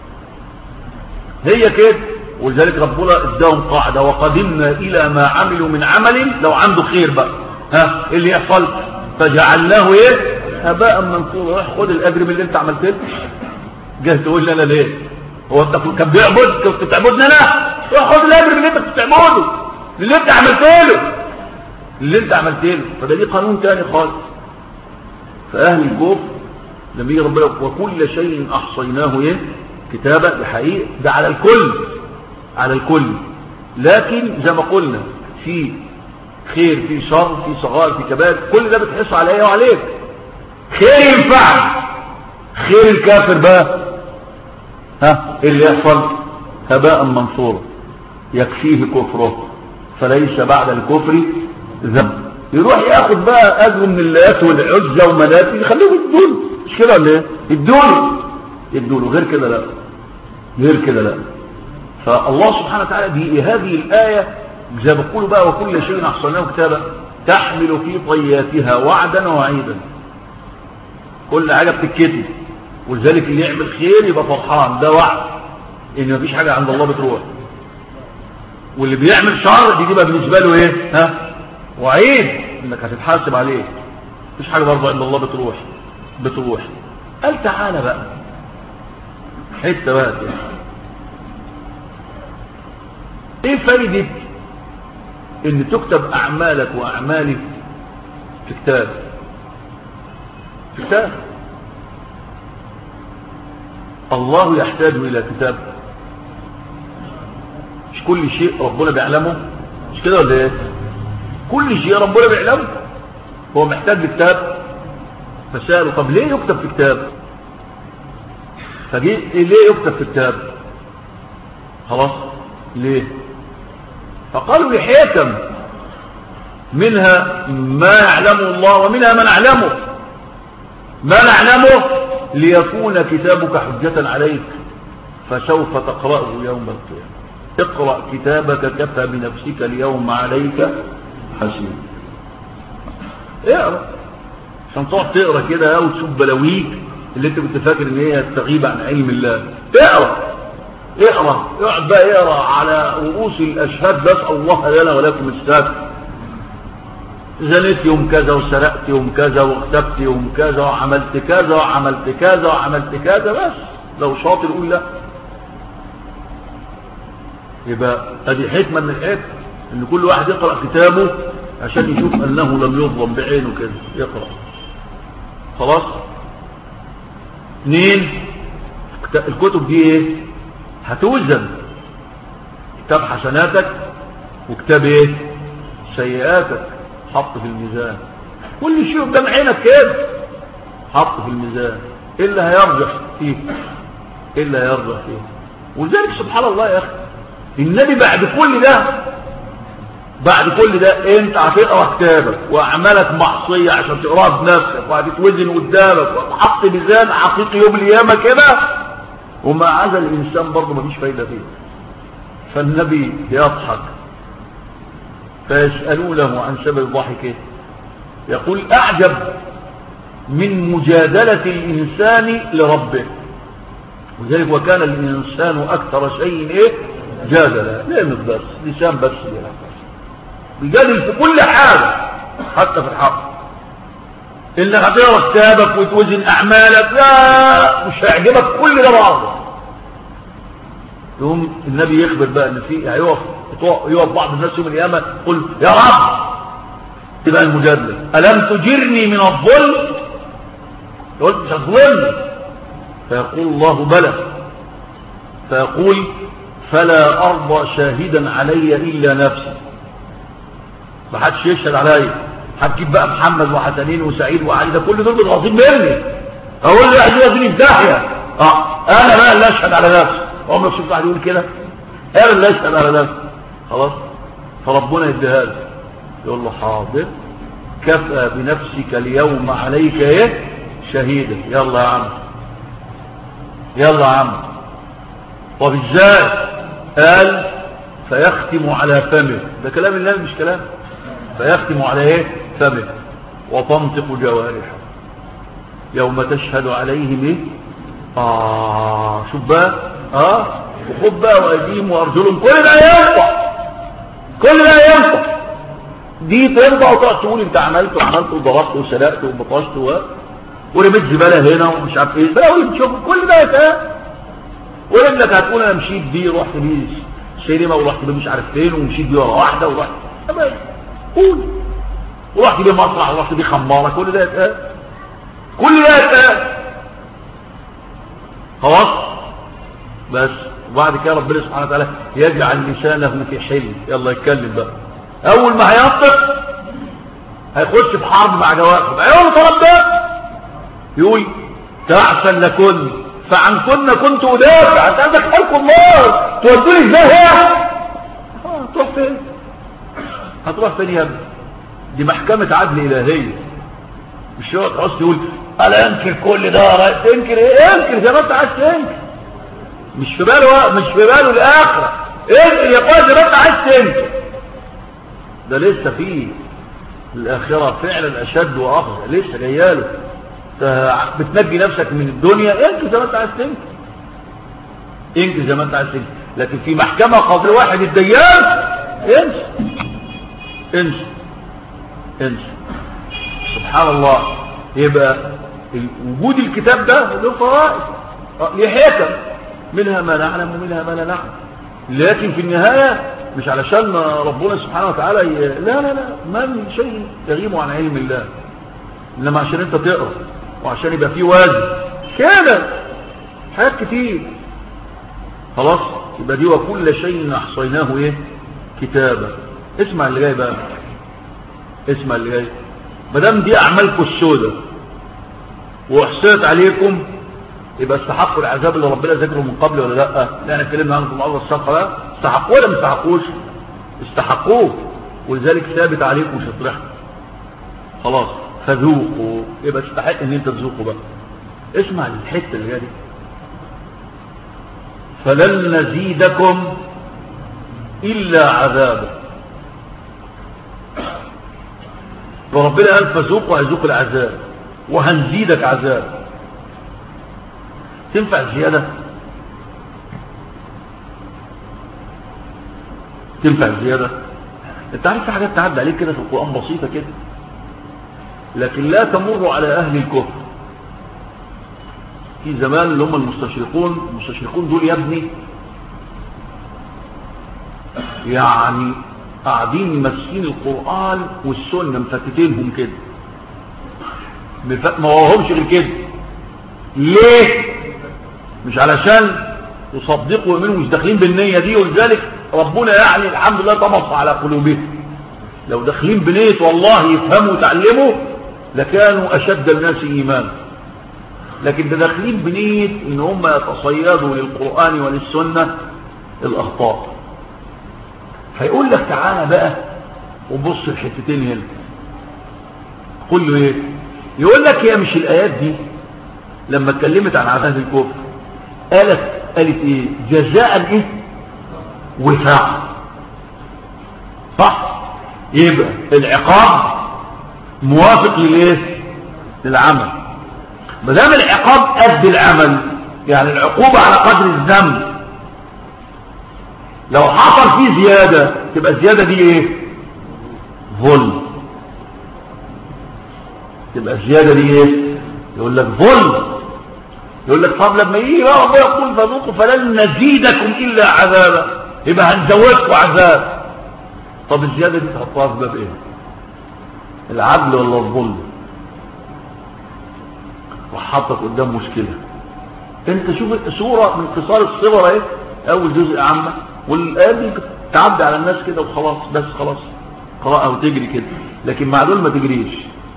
هي كده. ولذلك ربنا اداهم قاعده وقدمنا الى ما عملوا من عمل، لو عنده خير بقى ها اللي يحصل فجعلناه ايه؟ هباء منثورا. روح خد الاجر من اللي انت عملت له. جاي تقول لي انا ليه؟ هو انت كنت بيعبد كنت بتعبدني انا؟ روح خد الاجر من اللي انت كنت بتعبده، اللي انت عملت له اللي انت عملت له. فده ليه قانون تاني خالص. فاهل الكفر لما يجي ربنا وكل شيء احصيناه ايه؟ كتابه. بحقيقه ده على الكل، على الكل. لكن زي ما قلنا في خير في شر في صغار في كبائر، كل ده بتحس عليا وعليك. خير ينفعك، خير الكافر بقى ها اللي يحصل هباء منصورا يكفيه كفره فليس بعد الكفر ذنب. يروح ياخد بقى اجر من اللات والعزى ومنات يخليهم يدون، مش كده ولا ايه؟ يدون يدون غير كده لا، غير كده لا. فالله سبحانه وتعالى بهذه الايه زي ما بيقولوا بقى وكل شيء احصيناه كتابا تحمل في طياتها وعدا ووعيدا. كل حاجه بتتكتب، ولذلك اللي يعمل خير يبقى فرحان، ده وعد ان مفيش حاجه عند الله بتروح. واللي بيعمل شر دي تبقى بالنسبه له ايه؟ ها وعيد انك هتتحاسب عليه. مفيش حاجه برضه عند الله بتروح بتروح. قال تعالى بقى حته بقى كده. ايه فايده ان تكتب اعمالك واعمالي في كتاب؟ في كتاب. الله يحتاج الى كتاب؟ مش كل شيء ربنا بيعلمه، مش كده ولا ايه؟ كل شيء ربنا بيعلمه، هو محتاج لكتاب. فسألوا طب ليه يكتب في كتاب؟ فجي ليه يكتب في كتاب؟ خلاص ليه؟ فقالوا لحكم منها ما يعلمه الله ومنها ما نعلمه. ما نعلمه ليكون كتابك حجة عليك فسوف تقرأه يوم القيامة. اقرأ كتابك كفى بنفسك اليوم عليك حسيب. اقرأ عشان تقعد تقرأ كده وتشوف بلاويك اللي انت كنت فاكر ان هي تغيب عن علم الله. اقرا اقرا اقعد بقى اقرا على رؤوس الاشهاد، بسأل الله لنا ولكم الساتر. زنيت يوم كذا وسرقت يوم كذا واغتبت يوم كذا وعملت كذا وعملت كذا وعملت كذا، بس لو شاطر قول لا. يبقى ادي حكمه من الحكم ان كل واحد يقرا كتابه عشان يشوف انه لم يظلم بعينه كده، يقرا خلاص. اثنين، الكتب دي ايه؟ هتوزن، كتاب حسناتك وكتاب ايه؟ سيئاتك، حط في الميزان. كل شيء قدام عينك كده حط في الميزان. ايه اللي هيرجح فيه؟ ايه اللي هيرجح فيه؟ ولذلك سبحان الله يا اخي، النبي بعد كل ده بعد كل ده انت هتقرا كتابك واعمالك معصيه عشان تقراها بنفسك وهتتوزن قدامك وتحط ميزان حقيقي يوم القيامه كده، ومع هذا الانسان برضه مفيش فايده فيه. فالنبي يضحك فيسالونه عن سبب ضحكه، يقول اعجب من مجادله الانسان لربه. وذلك وكان الانسان اكثر شيء ايه؟ جادله. ليه بس لسان بس بيجادل في كل حاجه حتى في الحق. انك هتقرا كتابك وتوزن اعمالك، لا مش هيعجبك كل ده بعضه. يوم النبي يخبر بقى ان في هيقف يقف بعض الناس يوم القيامه يقول يا رب، تبقى المجادله الم تجرني من الظلم؟ قلت مش هتظلمني. فيقول الله بلى. فيقول فلا ارضى شاهدا علي الا نفسي، ما حدش يشهد عليا. هتجيب بقى محمد وحسنين وسعيد وعلي، ده كل دول متغاظين مني، اقول له عايزين يوديني في داهيه. اه انا بقى اللي اشهد على نفسي. عمرك شفت واحد يقول كده؟ انا اللي اشهد على نفسي. خلاص. فربنا يديها له يقول له حاضر، كفى بنفسك اليوم عليك ايه؟ شهيدا. يلا يا عم يلا يا عم. طب ازاي؟ قال فيختم على فمه. ده كلام الله مش كلام. فيختم على ايه؟ فمه. وتنطق جوارحه يوم تشهد عليهم ايه؟ اه شوف بقى، اه وخد بقى وايديهم وارجلهم، كل ده ينفع، كل ده ينفع. دي تنفع وتقعد تقول انت عملت وعملت وضربت وسرقت وبطشت و ورميت زباله هنا ومش عارف ايه، بقى تشوف كل ده يتاه. ورجلك هتقول انا مشيت بيه، رحت بيه سينما ورحت بيه مش عارف فين، ومشيت بيه ورا واحده ورحت تمام، قول ورحت بيه مسرح ورحت بيه خماره، كل ده يتاه، كل ده يتاه. خلاص. بس وبعد كده ربنا سبحانه وتعالى يجعل لسانه في حل. يلا يتكلم بقى. اول ما هينطق هيخش في حرب مع جوارحه. ايوه طلب ده يقول تعسا لكن فعن كنا كنت ادافع. انت عندك حلق الله تودوني ازاي؟ اه تروح فين؟ هتروح فين يا ابني؟ دي محكمه عدل الهيه. مش يقعد عاوز تقول انا انكر كل ده. تنكر ايه؟ انكر زي ما انت عايز تنكر. مش في باله مش في باله الاخره. انكر يا اخويا زي ما انت عايز تنكر. ده لسه فيه الاخره فعلا اشد واخزى، لسه جاياله. بتنجي نفسك من الدنيا، انكر زي ما انت عايز تنكر. انكر زي ما انت عايز تنكر. لكن في محكمه قاضي واحد الديان، انسى انسى انسى. سبحان الله. يبقى وجود الكتاب ده له فوائد، له حكم، منها ما نعلم ومنها ما لا نعلم. لكن في النهايه مش علشان ربنا سبحانه وتعالى ي... لا لا لا ما من شيء يغيب عن علم الله، انما عشان انت تقرا وعشان يبقى فيه وازن كده حاجات كتير. خلاص. يبقى دي وكل شيء احصيناه ايه؟ كتابا. اسمع اللي جاي بقى، اسمع اللي جاي. ما دام دي اعمالكم السوداء واحصيت عليكم، يبقى استحقوا العذاب اللي ربنا ذكره من قبل ولا لا؟ لا اتكلمنا عنه في الموضوع السابق ده. استحقوه ولا ما استحقوش؟ استحقوه، ولذلك ثابت عليكم شطرحكم. خلاص. فذوقوا. يبقى تستحق ان انت تذوقوا بقى. اسمع الحته اللي جايه دي. فلن نزيدكم الا عذابا. وربنا قال فذوقوا، هيذوق العذاب وهنزيدك عذاب. تنفع الزيادة؟ تنفع الزيادة؟ انت عارف في حاجات تعدي عليك كده في القرآن بسيطة كده، لكن لا تمر على أهل الكفر. في زمان اللي هم المستشرقون، المستشرقون دول يا ابني يعني قاعدين ماسكين القرآن والسنة مفتتينهم كده، ما وراهمش غير كده. ليه؟ مش علشان يصدقوا ويؤمنوا، مش داخلين بالنية دي، ولذلك ربنا يعني الحمد لله طمس على قلوبهم. لو داخلين بنية والله يفهموا وتعلموا لكانوا أشد الناس إيمانا، لكن ده داخلين بنية إن هم يتصيدوا للقرآن وللسنة الأخطاء. هيقول لك تعالى بقى وبص الحتتين هنا، قل له ايه؟ يقول لك هي مش الآيات دي لما اتكلمت عن عذاب الكفر قالت قالت ايه؟ جزاء ايه؟ وفاق، صح؟ يبقى العقاب موافق للايه؟ للعمل. ما دام العقاب قد العمل يعني العقوبة على قدر الذنب، لو حصل فيه زيادة تبقى الزيادة دي ايه؟ ظلم. تبقى الزيادة دي ايه؟ يقول لك ظلم. يقول لك طب لما يجي بقى ربنا يقول فذوقوا فلن نزيدكم الا عذابا، يبقى هنزودكم عذاب. طب الزيادة دي تحطها في باب ايه؟ العدل ولا الظلم؟ وحطك قدام مشكلة. انت شوف صورة من قصار الصغر ايه؟ اول جزء عامة، والآيات دي تعدي على الناس كده وخلاص، بس خلاص قراءة وتجري كده، لكن مع دول ما تجريش.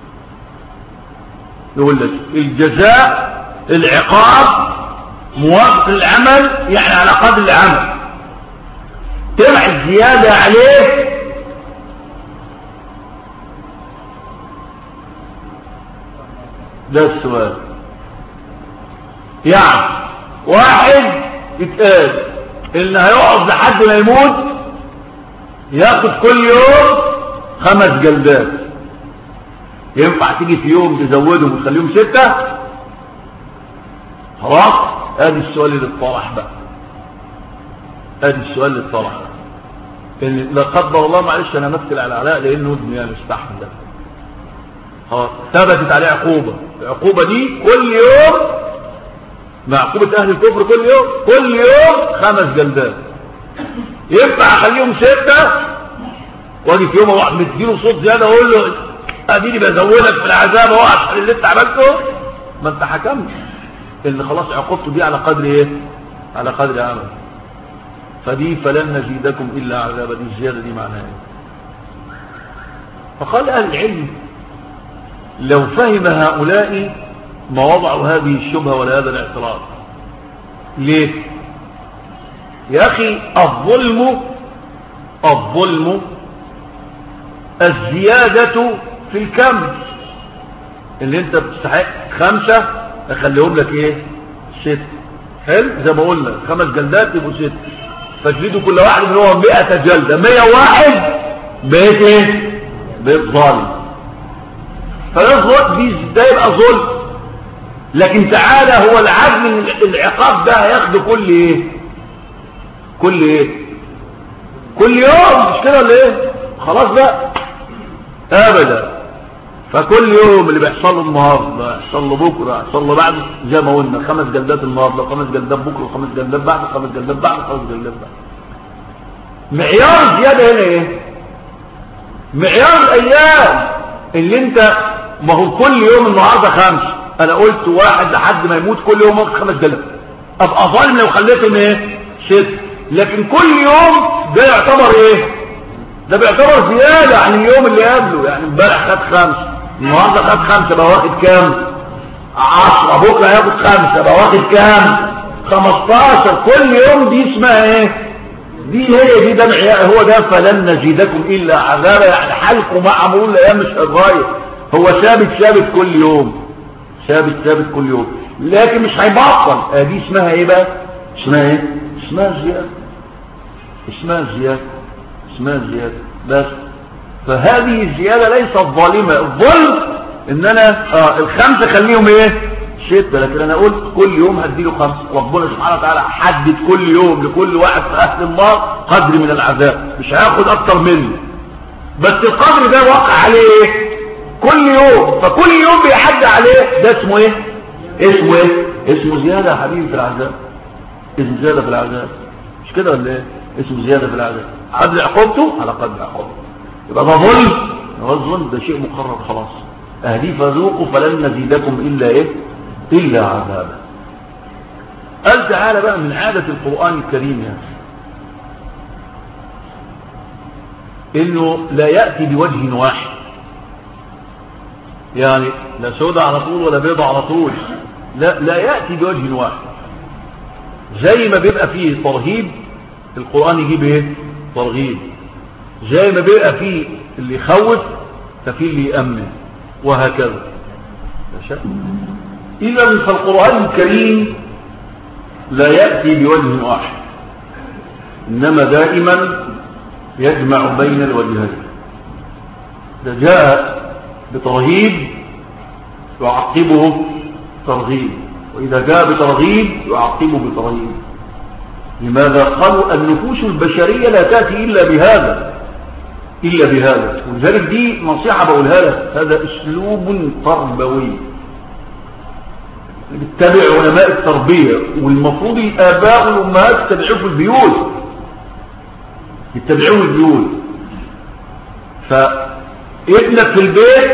يقول لك الجزاء العقاب موافق العمل يعني على قدر العمل، تبع الزيادة عليه ده السؤال. يعني واحد يتقال اللي هيقعد لحد ما يموت ياخد كل يوم خمس جلدات، ينفع تيجي في يوم تزودهم وتخليهم ستة؟ خلاص، ادي السؤال اللي اتطرح بقى، ادي السؤال اللي اتطرح ان لا قدر الله، معلش انا امثل على العلاء لانه ابني يعني استحمل ده، خلاص ثبتت عليه عقوبة، العقوبة دي كل يوم مع عقوبة اهل الكفر كل يوم كل يوم خمس جلدات. ينفع اخليهم ستة واجي في يوم واحد مديله صوت زيادة اقول له اديني بزودك في العذاب اهو عشان اللي انت عملته؟ ما انت حكمت اللي خلاص عقوبته دي على قدر ايه؟ على قدر عمل. فدي فلن نزيدكم الا عذابا، دي الزيادة دي معناها ايه؟ فقال اهل العلم لو فهم هؤلاء ما وضعوا هذه الشبهة ولا هذا الاعتراض. ليه؟ يا أخي الظلم الظلم الزيادة في الكم، اللي انت بتستحق خمسة اخليهم لك ايه؟ ست. حلو؟ زي ما قلنا خمس جلدات يبقوا ست، فاجلدوا كل واحد منهم مئة جلدة، مئة واحد بقيت ايه؟ بقيت ظالم. فده يبقى ظلم. لكن تعالى هو العدل، العقاب ده هياخده كل ايه؟ كل ايه؟ كل يوم، مش كده ولا ايه؟ خلاص بقى ابدا. فكل يوم اللي بيحصل له النهارده يحصل له بكره يحصل له بعده، زي ما قلنا خمس جلدات النهارده وخمس جلدات بكره وخمس جلدات بعد وخمس جلدات بعد وخمس جلدات بعد. معيار الزياده هنا ايه؟ معيار الايام اللي انت، ما هو كل يوم النهارده خمس، انا قلت واحد لحد ما يموت كل يوم واخد خمس جلدات، ابقى ظالم لو خليتهم ايه؟ ست. لكن كل يوم ده يعتبر ايه؟ ده بيعتبر زياده عن اليوم اللي قبله. يعني امبارح خد خمس، النهارده خد خمسه، بقى واخد كام؟ عشرة. بكره هياخد خمسه، بقى واخد كام؟ خمستاشر. كل يوم دي اسمها ايه؟ دي هي دي ده معيار، هو ده فلن نزيدكم الا عذابا. يعني حالكم مع مرور الايام مش هيتغير، هو ثابت ثابت كل يوم، ثابت ثابت كل يوم، لكن مش هيبطل. آه دي اسمها ايه بقى؟ اسمها ايه؟ اسمها الزياده، اسمها الزياده، اسمها الزياده بس. فهذه الزياده ليست ظالمه. الظلم ان انا آه الخمسه خليهم ايه؟ الستة، لكن انا قلت كل يوم هديله خمسة. ربنا سبحانه وتعالى حدد كل يوم لكل واحد في اهل النار قدر من العذاب، مش هياخد اكتر منه، بس القدر ده وقع عليه كل يوم، فكل يوم بيحد عليه. ده اسمه ايه؟ اسمه ايه؟ اسمه زيادة يا حبيبي في العذاب. اسمه زيادة في العذاب، مش كده ولا ايه؟ اسمه زيادة في العذاب. قدر عقوبته على قدر عقوبته. يبقى ده ظلم، هو الظلم ده شيء مقرر خلاص. اهدي فذوقوا فلن نزيدكم الا ايه؟ الا عذابا. قال تعالى بقى من عادة القرآن الكريم يعني انه لا يأتي بوجه واحد، يعني لا سودة على طول ولا بيضة على طول، لا لا يأتي بوجه واحد. زي ما بيبقى فيه ترهيب القرآن يجيب ايه؟ ترغيب. زي ما بيبقى فيه اللي يخوف ففيه اللي يأمن، وهكذا. إذا فالقرآن الكريم لا يأتي بوجه واحد، إنما دائما يجمع بين الوجهين. ده جاء بترهيب يعقبه ترغيب، وإذا جاء بترغيب يعقبه بترهيب. لماذا؟ قالوا النفوس البشرية لا تأتي إلا بهذا إلا بهذا. ولذلك دي نصيحة بقولها لك، هذا أسلوب تربوي اتبع علماء التربية، والمفروض الآباء والأمهات يتبعوه في البيوت، يتبعوه في البيوت. فابنك في البيت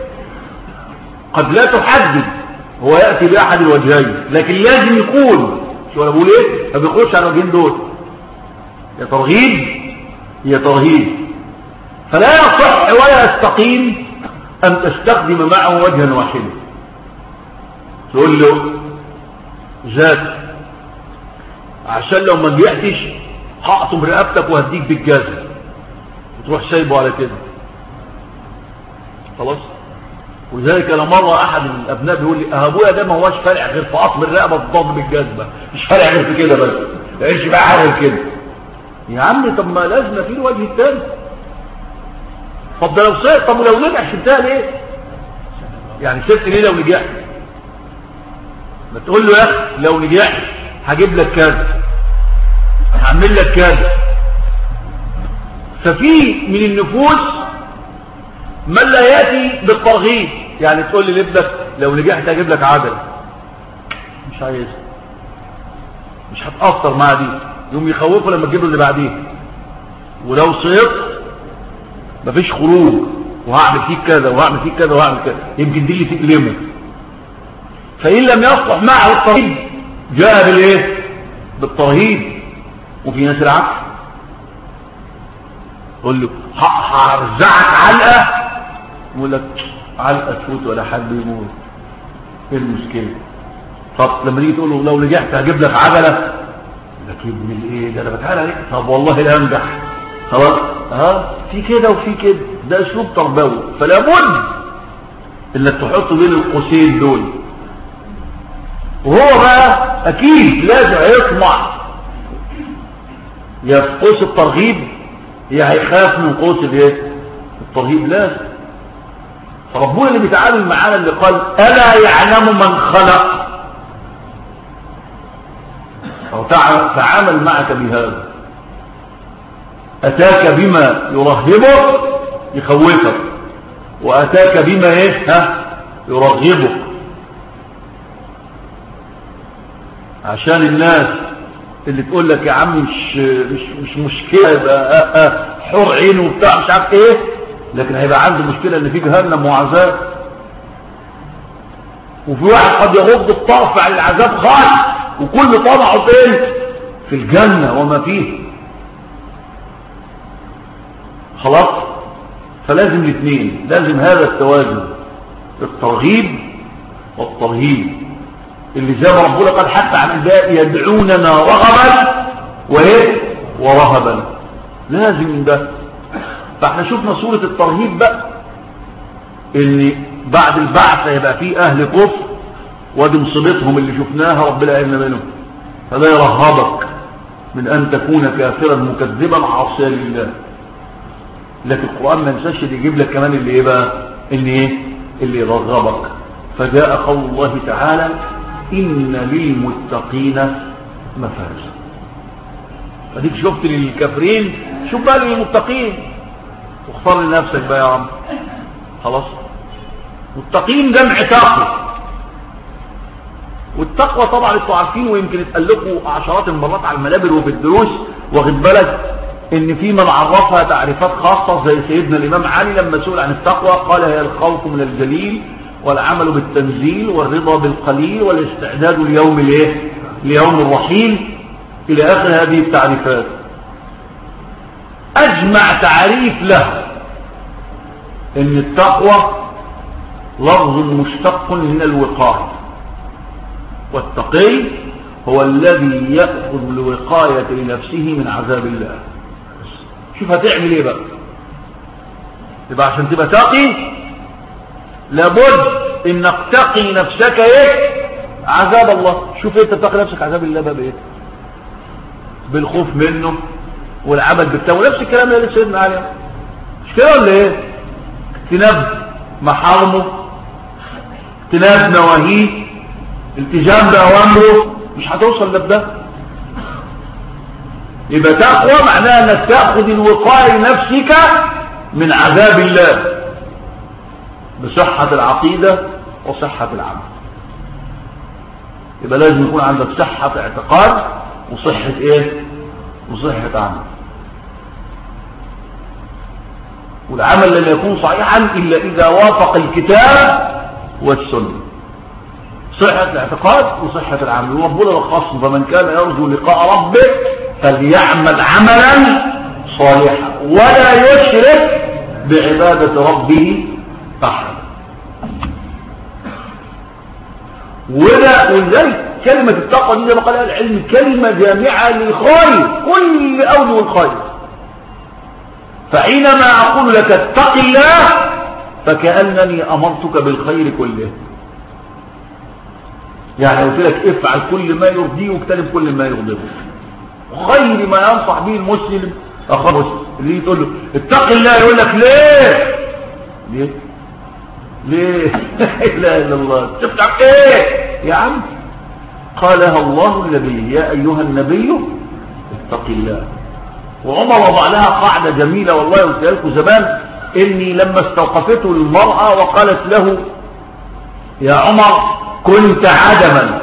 قد لا تحدد هو يأتي بأحد الوجهين، لكن لازم يكون، شو أنا بقول إيه؟ ما بيخش على الوجهين دول، يا ترغيب يا ترهيب. فلا يصح ولا يستقيم أن تستخدم معه وجها واحدا. تقول له ذات عشان لو ما نجحتش هقطم رقبتك وهديك بالجزم، وتروح سايبه على كده خلاص. ولذلك انا مره احد الابناء بيقول لي ابويا ده ما هوش فارع غير في قطم الرقبه الضرب بالجزمه، مش فارع غير في كده، بس ما يعيش بقى حاجه كده. يا عم طب ما لازم في الوجه الثاني. طب ده لو صير، طب ولو نجح شلتها ليه؟ يعني سبت ليه لو نجحت؟ ما تقول له يا اخي لو نجحت هجيب لك كذا، هعمل لك كذا. ففي من النفوس من لا ياتي بالترغيب، يعني تقول لي لابنك لو نجحت هجيب لك عجله، مش عايز، مش هتاثر مع دي، يوم يخوفه لما تجيب له اللي بعديه. ولو صيت مفيش خروج، وهعمل فيك كذا وهعمل فيك كذا وهعمل كذا، يمكن دي اللي تقلمه. فإن لم يصلح معه الترهيب جاء بالايه؟ بالترهيب. وفي ناس العكس، قول له هرزعك علقه، يقول لك علقه تفوت ولا حد يموت، ايه المشكله؟ طب لما تيجي تقول له لو نجحت هجيب لك عجله، يقول لك يا ابن الايه ده انا بتعالى عليك، طب والله لا انجح خلاص. ها في كده وفي كده، ده اسلوب تربوي. فلا بد انك تحط بين القوسين دول. وهو بقى اكيد لازم هيطمع يا في قوس الترغيب يا هيخاف من قوس الايه؟ الترهيب. لازم. فربنا اللي بيتعامل معانا اللي قال الا يعلم من خلق، او تعامل معك بهذا. اتاك بما يرهبك يخوفك، واتاك بما ايه؟ ها يرغبك، عشان الناس اللي تقول لك يا عم مش مش مش مشكله يبقى حور عينه وبتاع مش عارف ايه، لكن هيبقى عنده مشكله ان في جهنم وعذاب. وفي واحد قد يغض الطرف عن العذاب خالص وكل طمعه فين؟ في الجنه وما فيه. خلاص. فلازم الاثنين، لازم هذا التوازن، الترغيب والترهيب، اللي زي ما ربنا قال حتى عن الباقي يدعوننا رغبا وايه ورهبا، لازم ده. فاحنا شفنا سورة الترهيب بقى، اللي بعد البعث هيبقى فيه اهل كفر، ودي مصيبتهم اللي شفناها ربنا قالنا منهم. فلا يرهبك من ان تكون كافرا مكذبا عاصيا لله. لكن القرآن ما ينساش اللي يجيب لك كمان اللي ايه بقى، اللي ايه اللي يرغبك. فجاء قول الله تعالى إن للمتقين مفازا. فديك شفت للكافرين، شوف بقى للمتقين واختار لنفسك بقى يا عم. خلاص، متقين جمع تقوى، والتقوى طبعا انتوا عارفين ويمكن اتقال لكم عشرات المرات على المنابر وفي الدروس، واخد بالك ان في من عرفها تعريفات خاصه زي سيدنا الامام علي لما سئل عن التقوى قال هي الخوف من الجليل والعمل بالتنزيل والرضا بالقليل والاستعداد ليوم الايه ليوم الرحيل الى اخر هذه التعريفات. اجمع تعريف له ان التقوى لفظ مشتق من الوقايه، والتقي هو الذي يأخذ الوقاية لنفسه من عذاب الله. شوف هتعمل ايه بقى. يبقى عشان تبقى تقي لابد انك تقي نفسك ايه عذاب الله. شوف انت تقي نفسك عذاب الله بقى بايه؟ بالخوف منه والعمل بالتقوى. نفس الكلام اللي سيدنا علي مش كده ولا ايه؟ اجتناب محارمه، اجتناب نواهيه، التزام بأوامره، مش هتوصل لده. يبقى تقوى معناها انك تاخذ الوقايه لنفسك من عذاب الله بصحه العقيده وصحه العمل. يبقى لازم يكون عندك صحه اعتقاد وصحه ايه وصحه عمل. والعمل لن يكون صحيحا الا اذا وافق الكتاب والسنه، صحة الاعتقاد وصحة العمل. وربنا رخصه فمن كان يرجو لقاء ربه فليعمل عملا صالحا ولا يشرك بعبادة ربه أحدا. وده ولذلك كلمة التقوى دي زي ما قال أهل العلم كلمة جامعة للخير، كل أوجه الخير. فحينما أقول لك اتق الله فكأنني أمرتك بالخير كله. يعني قلت لك افعل كل ما يرضيه واجتنب كل ما يغضبه. خير ما ينصح به المسلم اخاه مسلم اللي تقول له اتق الله يقول لك ليه ليه ليه لا اله الا الله تفتح ايه يا عم؟ قالها الله النبي يا ايها النبي اتق الله. وعمر وضع لها قاعده جميله والله قلت لكم زمان، اني لما استوقفته المراه وقالت له يا عمر كنت عدما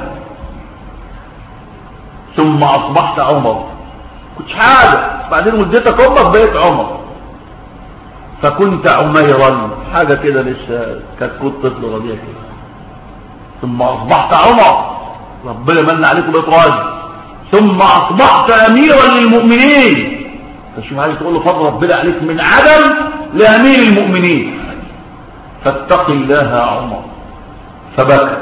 ثم اصبحت عمر، كنتش حاجه بعدين ولدتك امك بقيت عمر، فكنت عميرا حاجه كده لسه كانت كنت طفل رضيع كده، ثم اصبحت عمر ربنا من عليك بقيت راجل، ثم اصبحت اميرا للمؤمنين. فشوف عايز تقول له فضل ربنا عليك من عدم لامير المؤمنين. فاتق الله يا عمر. فبكى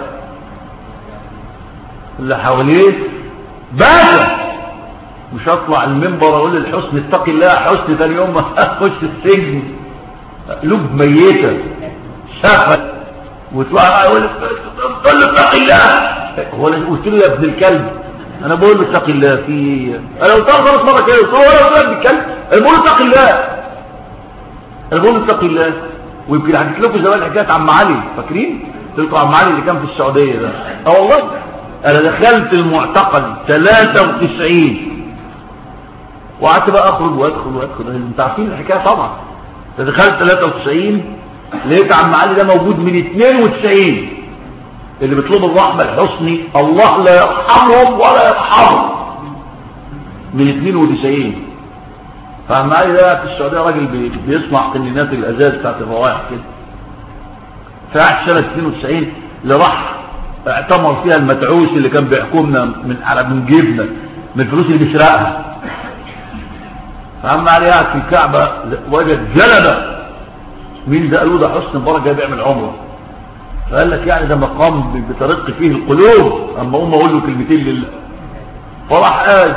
اللي حواليه باشا، مش هطلع المنبر اقول للحسن اتق الله حسن ثاني يوم اخش السجن قلوب ميته سفل ويطلع يقول له اتق الله. هو قلت له يا ابن الكلب انا بقول له اتق الله في انا قلت له خلاص مره كده قلت له يا ابن الكلب انا بقول له اتق الله انا بقول له اتق الله. ويمكن حكيت لكم زمان حكايه عم علي، فاكرين؟ قلت لكم عم علي اللي كان في السعوديه ده. اه والله انا دخلت المعتقل ثلاثة وتسعين وقعدت بقى اخرج وادخل وادخل، انتوا عارفين الحكايه طبعا. دخلت ثلاثة وتسعين لقيت عم علي ده موجود من اثنين وتسعين اللي بيطلبوا الرحمه الحسني الله لا يرحمهم ولا يرحمهم من اثنين وتسعين. فعم علي ده في السعوديه راجل بيصنع قنينات الازاز بتاعت الروائح كده. فقعد سنه اثنين وتسعين اللي راح اعتمر فيها المتعوس اللي كان بيحكمنا من على من جيبنا من الفلوس اللي بيسرقها. فعم علي قاعد في الكعبه وجد جلبه. مين ده؟ قالوا ده حسن مبارك جاي بيعمل عمره. فقال لك يعني ده مقام بترق فيه القلوب اما هم اقول له كلمتين لله. فراح قال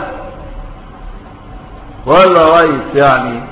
وقال له يا ريس يعني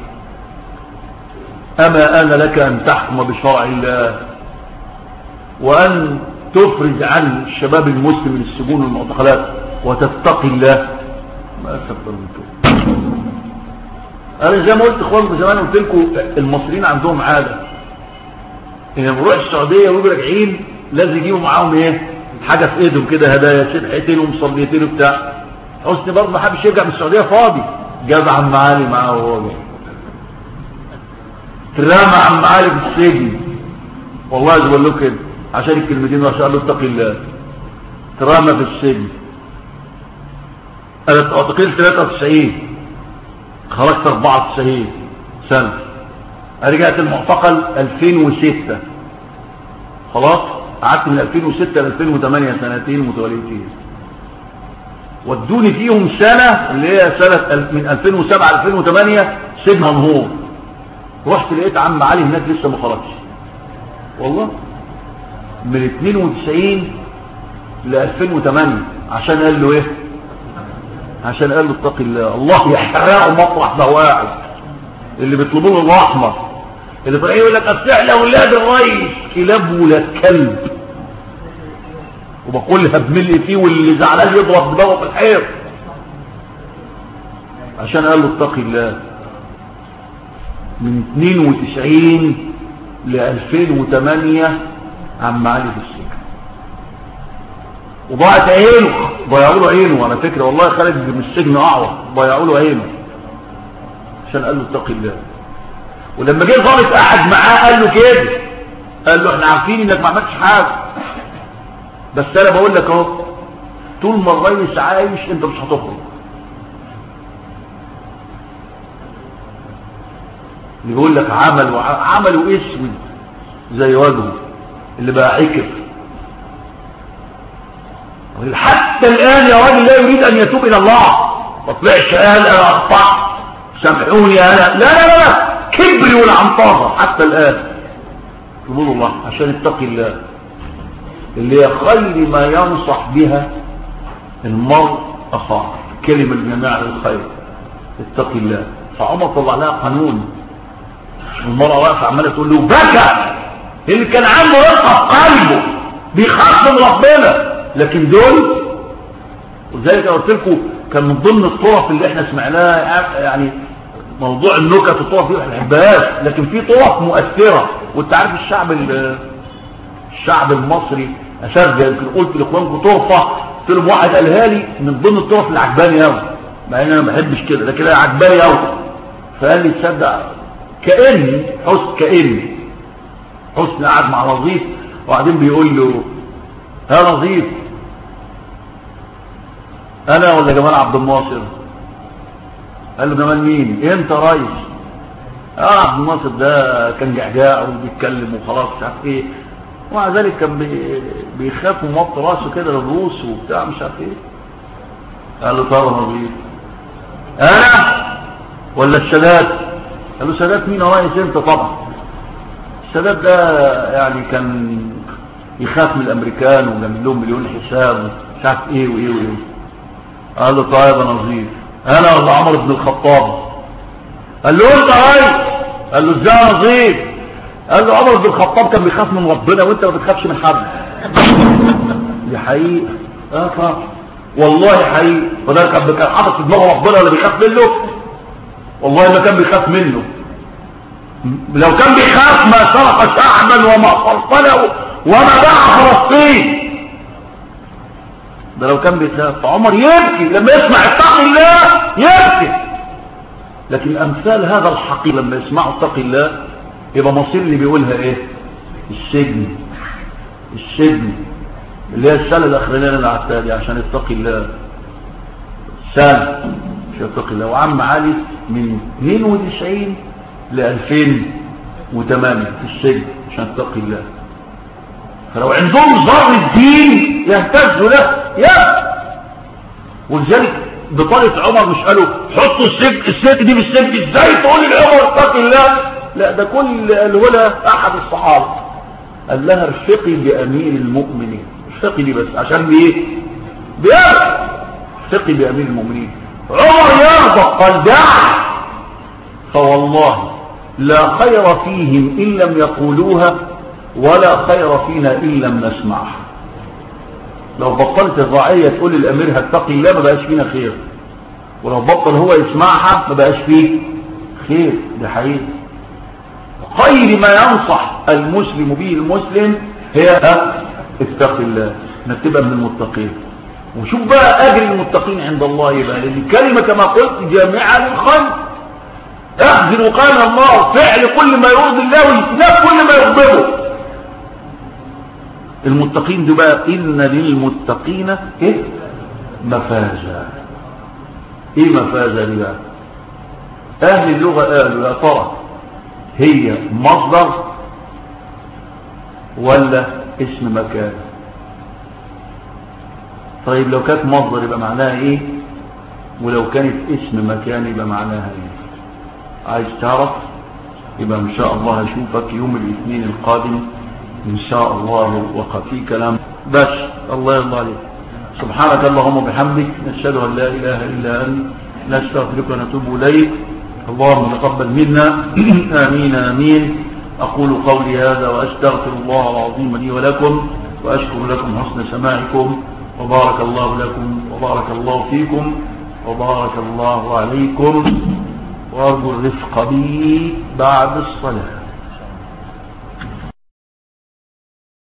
اما انا لك ان تحكم بشرع الله وان تفرج عن الشباب المسلم من السجون والمعتقلات وتتقي الله. ما اكثر من كده. انا زي ما قلت اخوانكم زمان قلت لكم المصريين عندهم عاده ان لما نروح السعوديه ويجوا راجعين لازم يجيبوا معاهم ايه حاجه في ايدهم كده، هدايا سبحتين ومصليتين وبتاع. حسني برضه ما حبش يرجع من السعوديه فاضي، جاب عم علي معاه وهو جاي، ترمى عم علي في السجن، والله بقول له كده عشان الكلمتين وعشان قال له اتقي الله، ترمى في السجن. انا اعتقلت ثلاثة وتسعين، خرجت أربعة وتسعين سنه، رجعت المعتقل ألفين وستة، خلاص قعدت من ألفين وستة ل ألفين وثمانية سنتين متواليتين، ودوني فيهم سنه اللي هي سنه من ألفين وسبعة ل ألفين وثمانية سجن منهور. رحت لقيت عم علي هناك لسه ما خرجش، والله من اثنين وتسعين ل ألفين وثمانية، عشان قال له ايه؟ عشان قال له اتقي الله. الله يحرقه مطرح بواعد اللي بيطلبوا له الرحمه، اللي طالعين يقول لك اصل اولاد الريس كلاب ولا كلب، وبقول لها بملي فيه واللي زعلان يضرب دماغه في الحيط، عشان قال له اتقي الله. من اثنين وتسعين ل ألفين وثمانية عم علي في السجن، وضاعت عينه، ضيعوا له عينه على فكره، والله خارج من السجن اعور، ضيعوا له عينه عشان قال له اتقي الله. ولما جه ضابط قعد معاه قال له كده، قال له احنا عارفين انك ما عملتش حاجه، بس انا بقول لك اهو طول ما الريس عايش انت مش هتخرج. اللي بيقول لك عمل عمله اسود زي وجهه اللي بقى عكر، حتى الان يا راجل لا يريد ان يتوب الى الله، ما طلعش قال انا اخطأت سامحوني انا، لا لا لا لا كبري والعنطاقه حتى الان. يقول الله عشان اتقي الله، اللي هي خير ما ينصح بها المرء اخاه، كلمه الجماعه للخير اتقي الله. فعمر طلع لها قانون، المرأة واقفة عمالة تقول له بكى، اللي كان عنده رقة في قلبه بيخاف من ربنا، لكن دول وزي ما قلت لكم كان من ضمن الطرف اللي احنا سمعناها، يعني موضوع النكت الطرف دي ما بنحبهاش، لكن في طرف مؤثرة. وانت عارف الشعب الشعب المصري اشد، يمكن قلت لاخوانكم طرفة قلت لهم واحد قالها لي من ضمن الطرف اللي عجباني قوي، مع ان انا ما بحبش كده لكن انا عجباني قوي، فقال لي تصدق كأني حسن كأني حسن قاعد مع نظيف وبعدين بيقول له يا نظيف انا ولا جمال عبد الناصر؟ قال له جمال مين؟ انت ريس؟ اه عبد الناصر ده كان جعجاع وبيتكلم وخلاص مش عارف ايه، ومع ذلك كان بي... بيخاف ومط راسه كده للروس وبتاع مش عارف ايه. قال له طب يا نظيف انا ولا السادات؟ قال له سادات مين يا ريس؟ انت طبعا. السادات ده يعني كان يخاف من الامريكان وجاب لهم مليون حساب ومش عارف ايه وايه وايه. قال له طيب يا نظيف انا ولا عمر بن الخطاب؟ قال له انت ريس. قال له ازاي يا نظيف؟ قال له عمر بن الخطاب كان بيخاف من ربنا وانت ما بتخافش من حد. دي حقيقه اه طبعا والله حقيقه، وده كان حاطط في دماغه ربنا ولا بيخاف منه؟ والله ما كان بيخاف منه، لو كان بيخاف ما سرق شعبا وما فرطله وما باع فلسطين، ده لو كان بيخاف. فعمر يبكي لما يسمع اتقي الله يبكي، لكن امثال هذا الحقير لما يسمعوا اتقي الله يبقى مصير اللي بيقولها ايه؟ السجن. السجن اللي هي السنه الاخرانيه اللي قعدتها دي عشان اتقي الله، سنه مش اتقي الله. وعم علي من اثنين وتسعين ل ألفين وثمانية في السجن عشان اتقي الله. فلو عندهم ذر الدين يهتزوا له يا ولذلك بطالة عمر مش قالوا حطوا السجن السجن دي بالسجن، ازاي تقول لعمر اتقي الله؟ لا ده كل قالوا احد الصحابه قال لها ارفقي بامير المؤمنين، ارفقي دي بس عشان بايه؟ بيرفق ارفقي بامير المؤمنين. عمر يرضى قال دع، فوالله لا خير فيهم ان لم يقولوها ولا خير فينا ان لم نسمعها. لو بطلت الرعيه تقول للامير هتقي الله ما بقاش فينا خير، ولو بطل هو يسمعها ما بقاش فيه خير. دي حقيقه. خير ما ينصح المسلم به المسلم هي اتق الله، انك تبقى من المتقين. وشوف بقى اجر المتقين عند الله يبقى، لان الكلمه كما قلت جامعه للخير. احذر قال الله، فعل كل ما يرضي الله واجتناب كل ما يغضبه. المتقين دول بقى ان للمتقين ايه مفازا. ايه مفازا دي بقى؟ اهل اللغه قالوا يا ترى هي مصدر ولا اسم مكان؟ طيب لو كانت مصدر يبقى معناها ايه؟ ولو كانت اسم مكان يبقى معناها ايه؟ عايز تعرف؟ يبقى ان شاء الله هشوفك يوم الاثنين القادم ان شاء الله، وقع فيه كلام بس. الله يرضى عليك. سبحانك اللهم وبحمدك، نشهد ان لا اله الا انت، نستغفرك ونتوب اليك. اللهم تقبل منا. امين امين. اقول قولي هذا واستغفر الله العظيم لي ولكم، واشكر لكم حسن سماعكم، وبارك الله لكم وبارك الله فيكم وبارك الله عليكم، وارجو الرفق بي بعد الصلاة.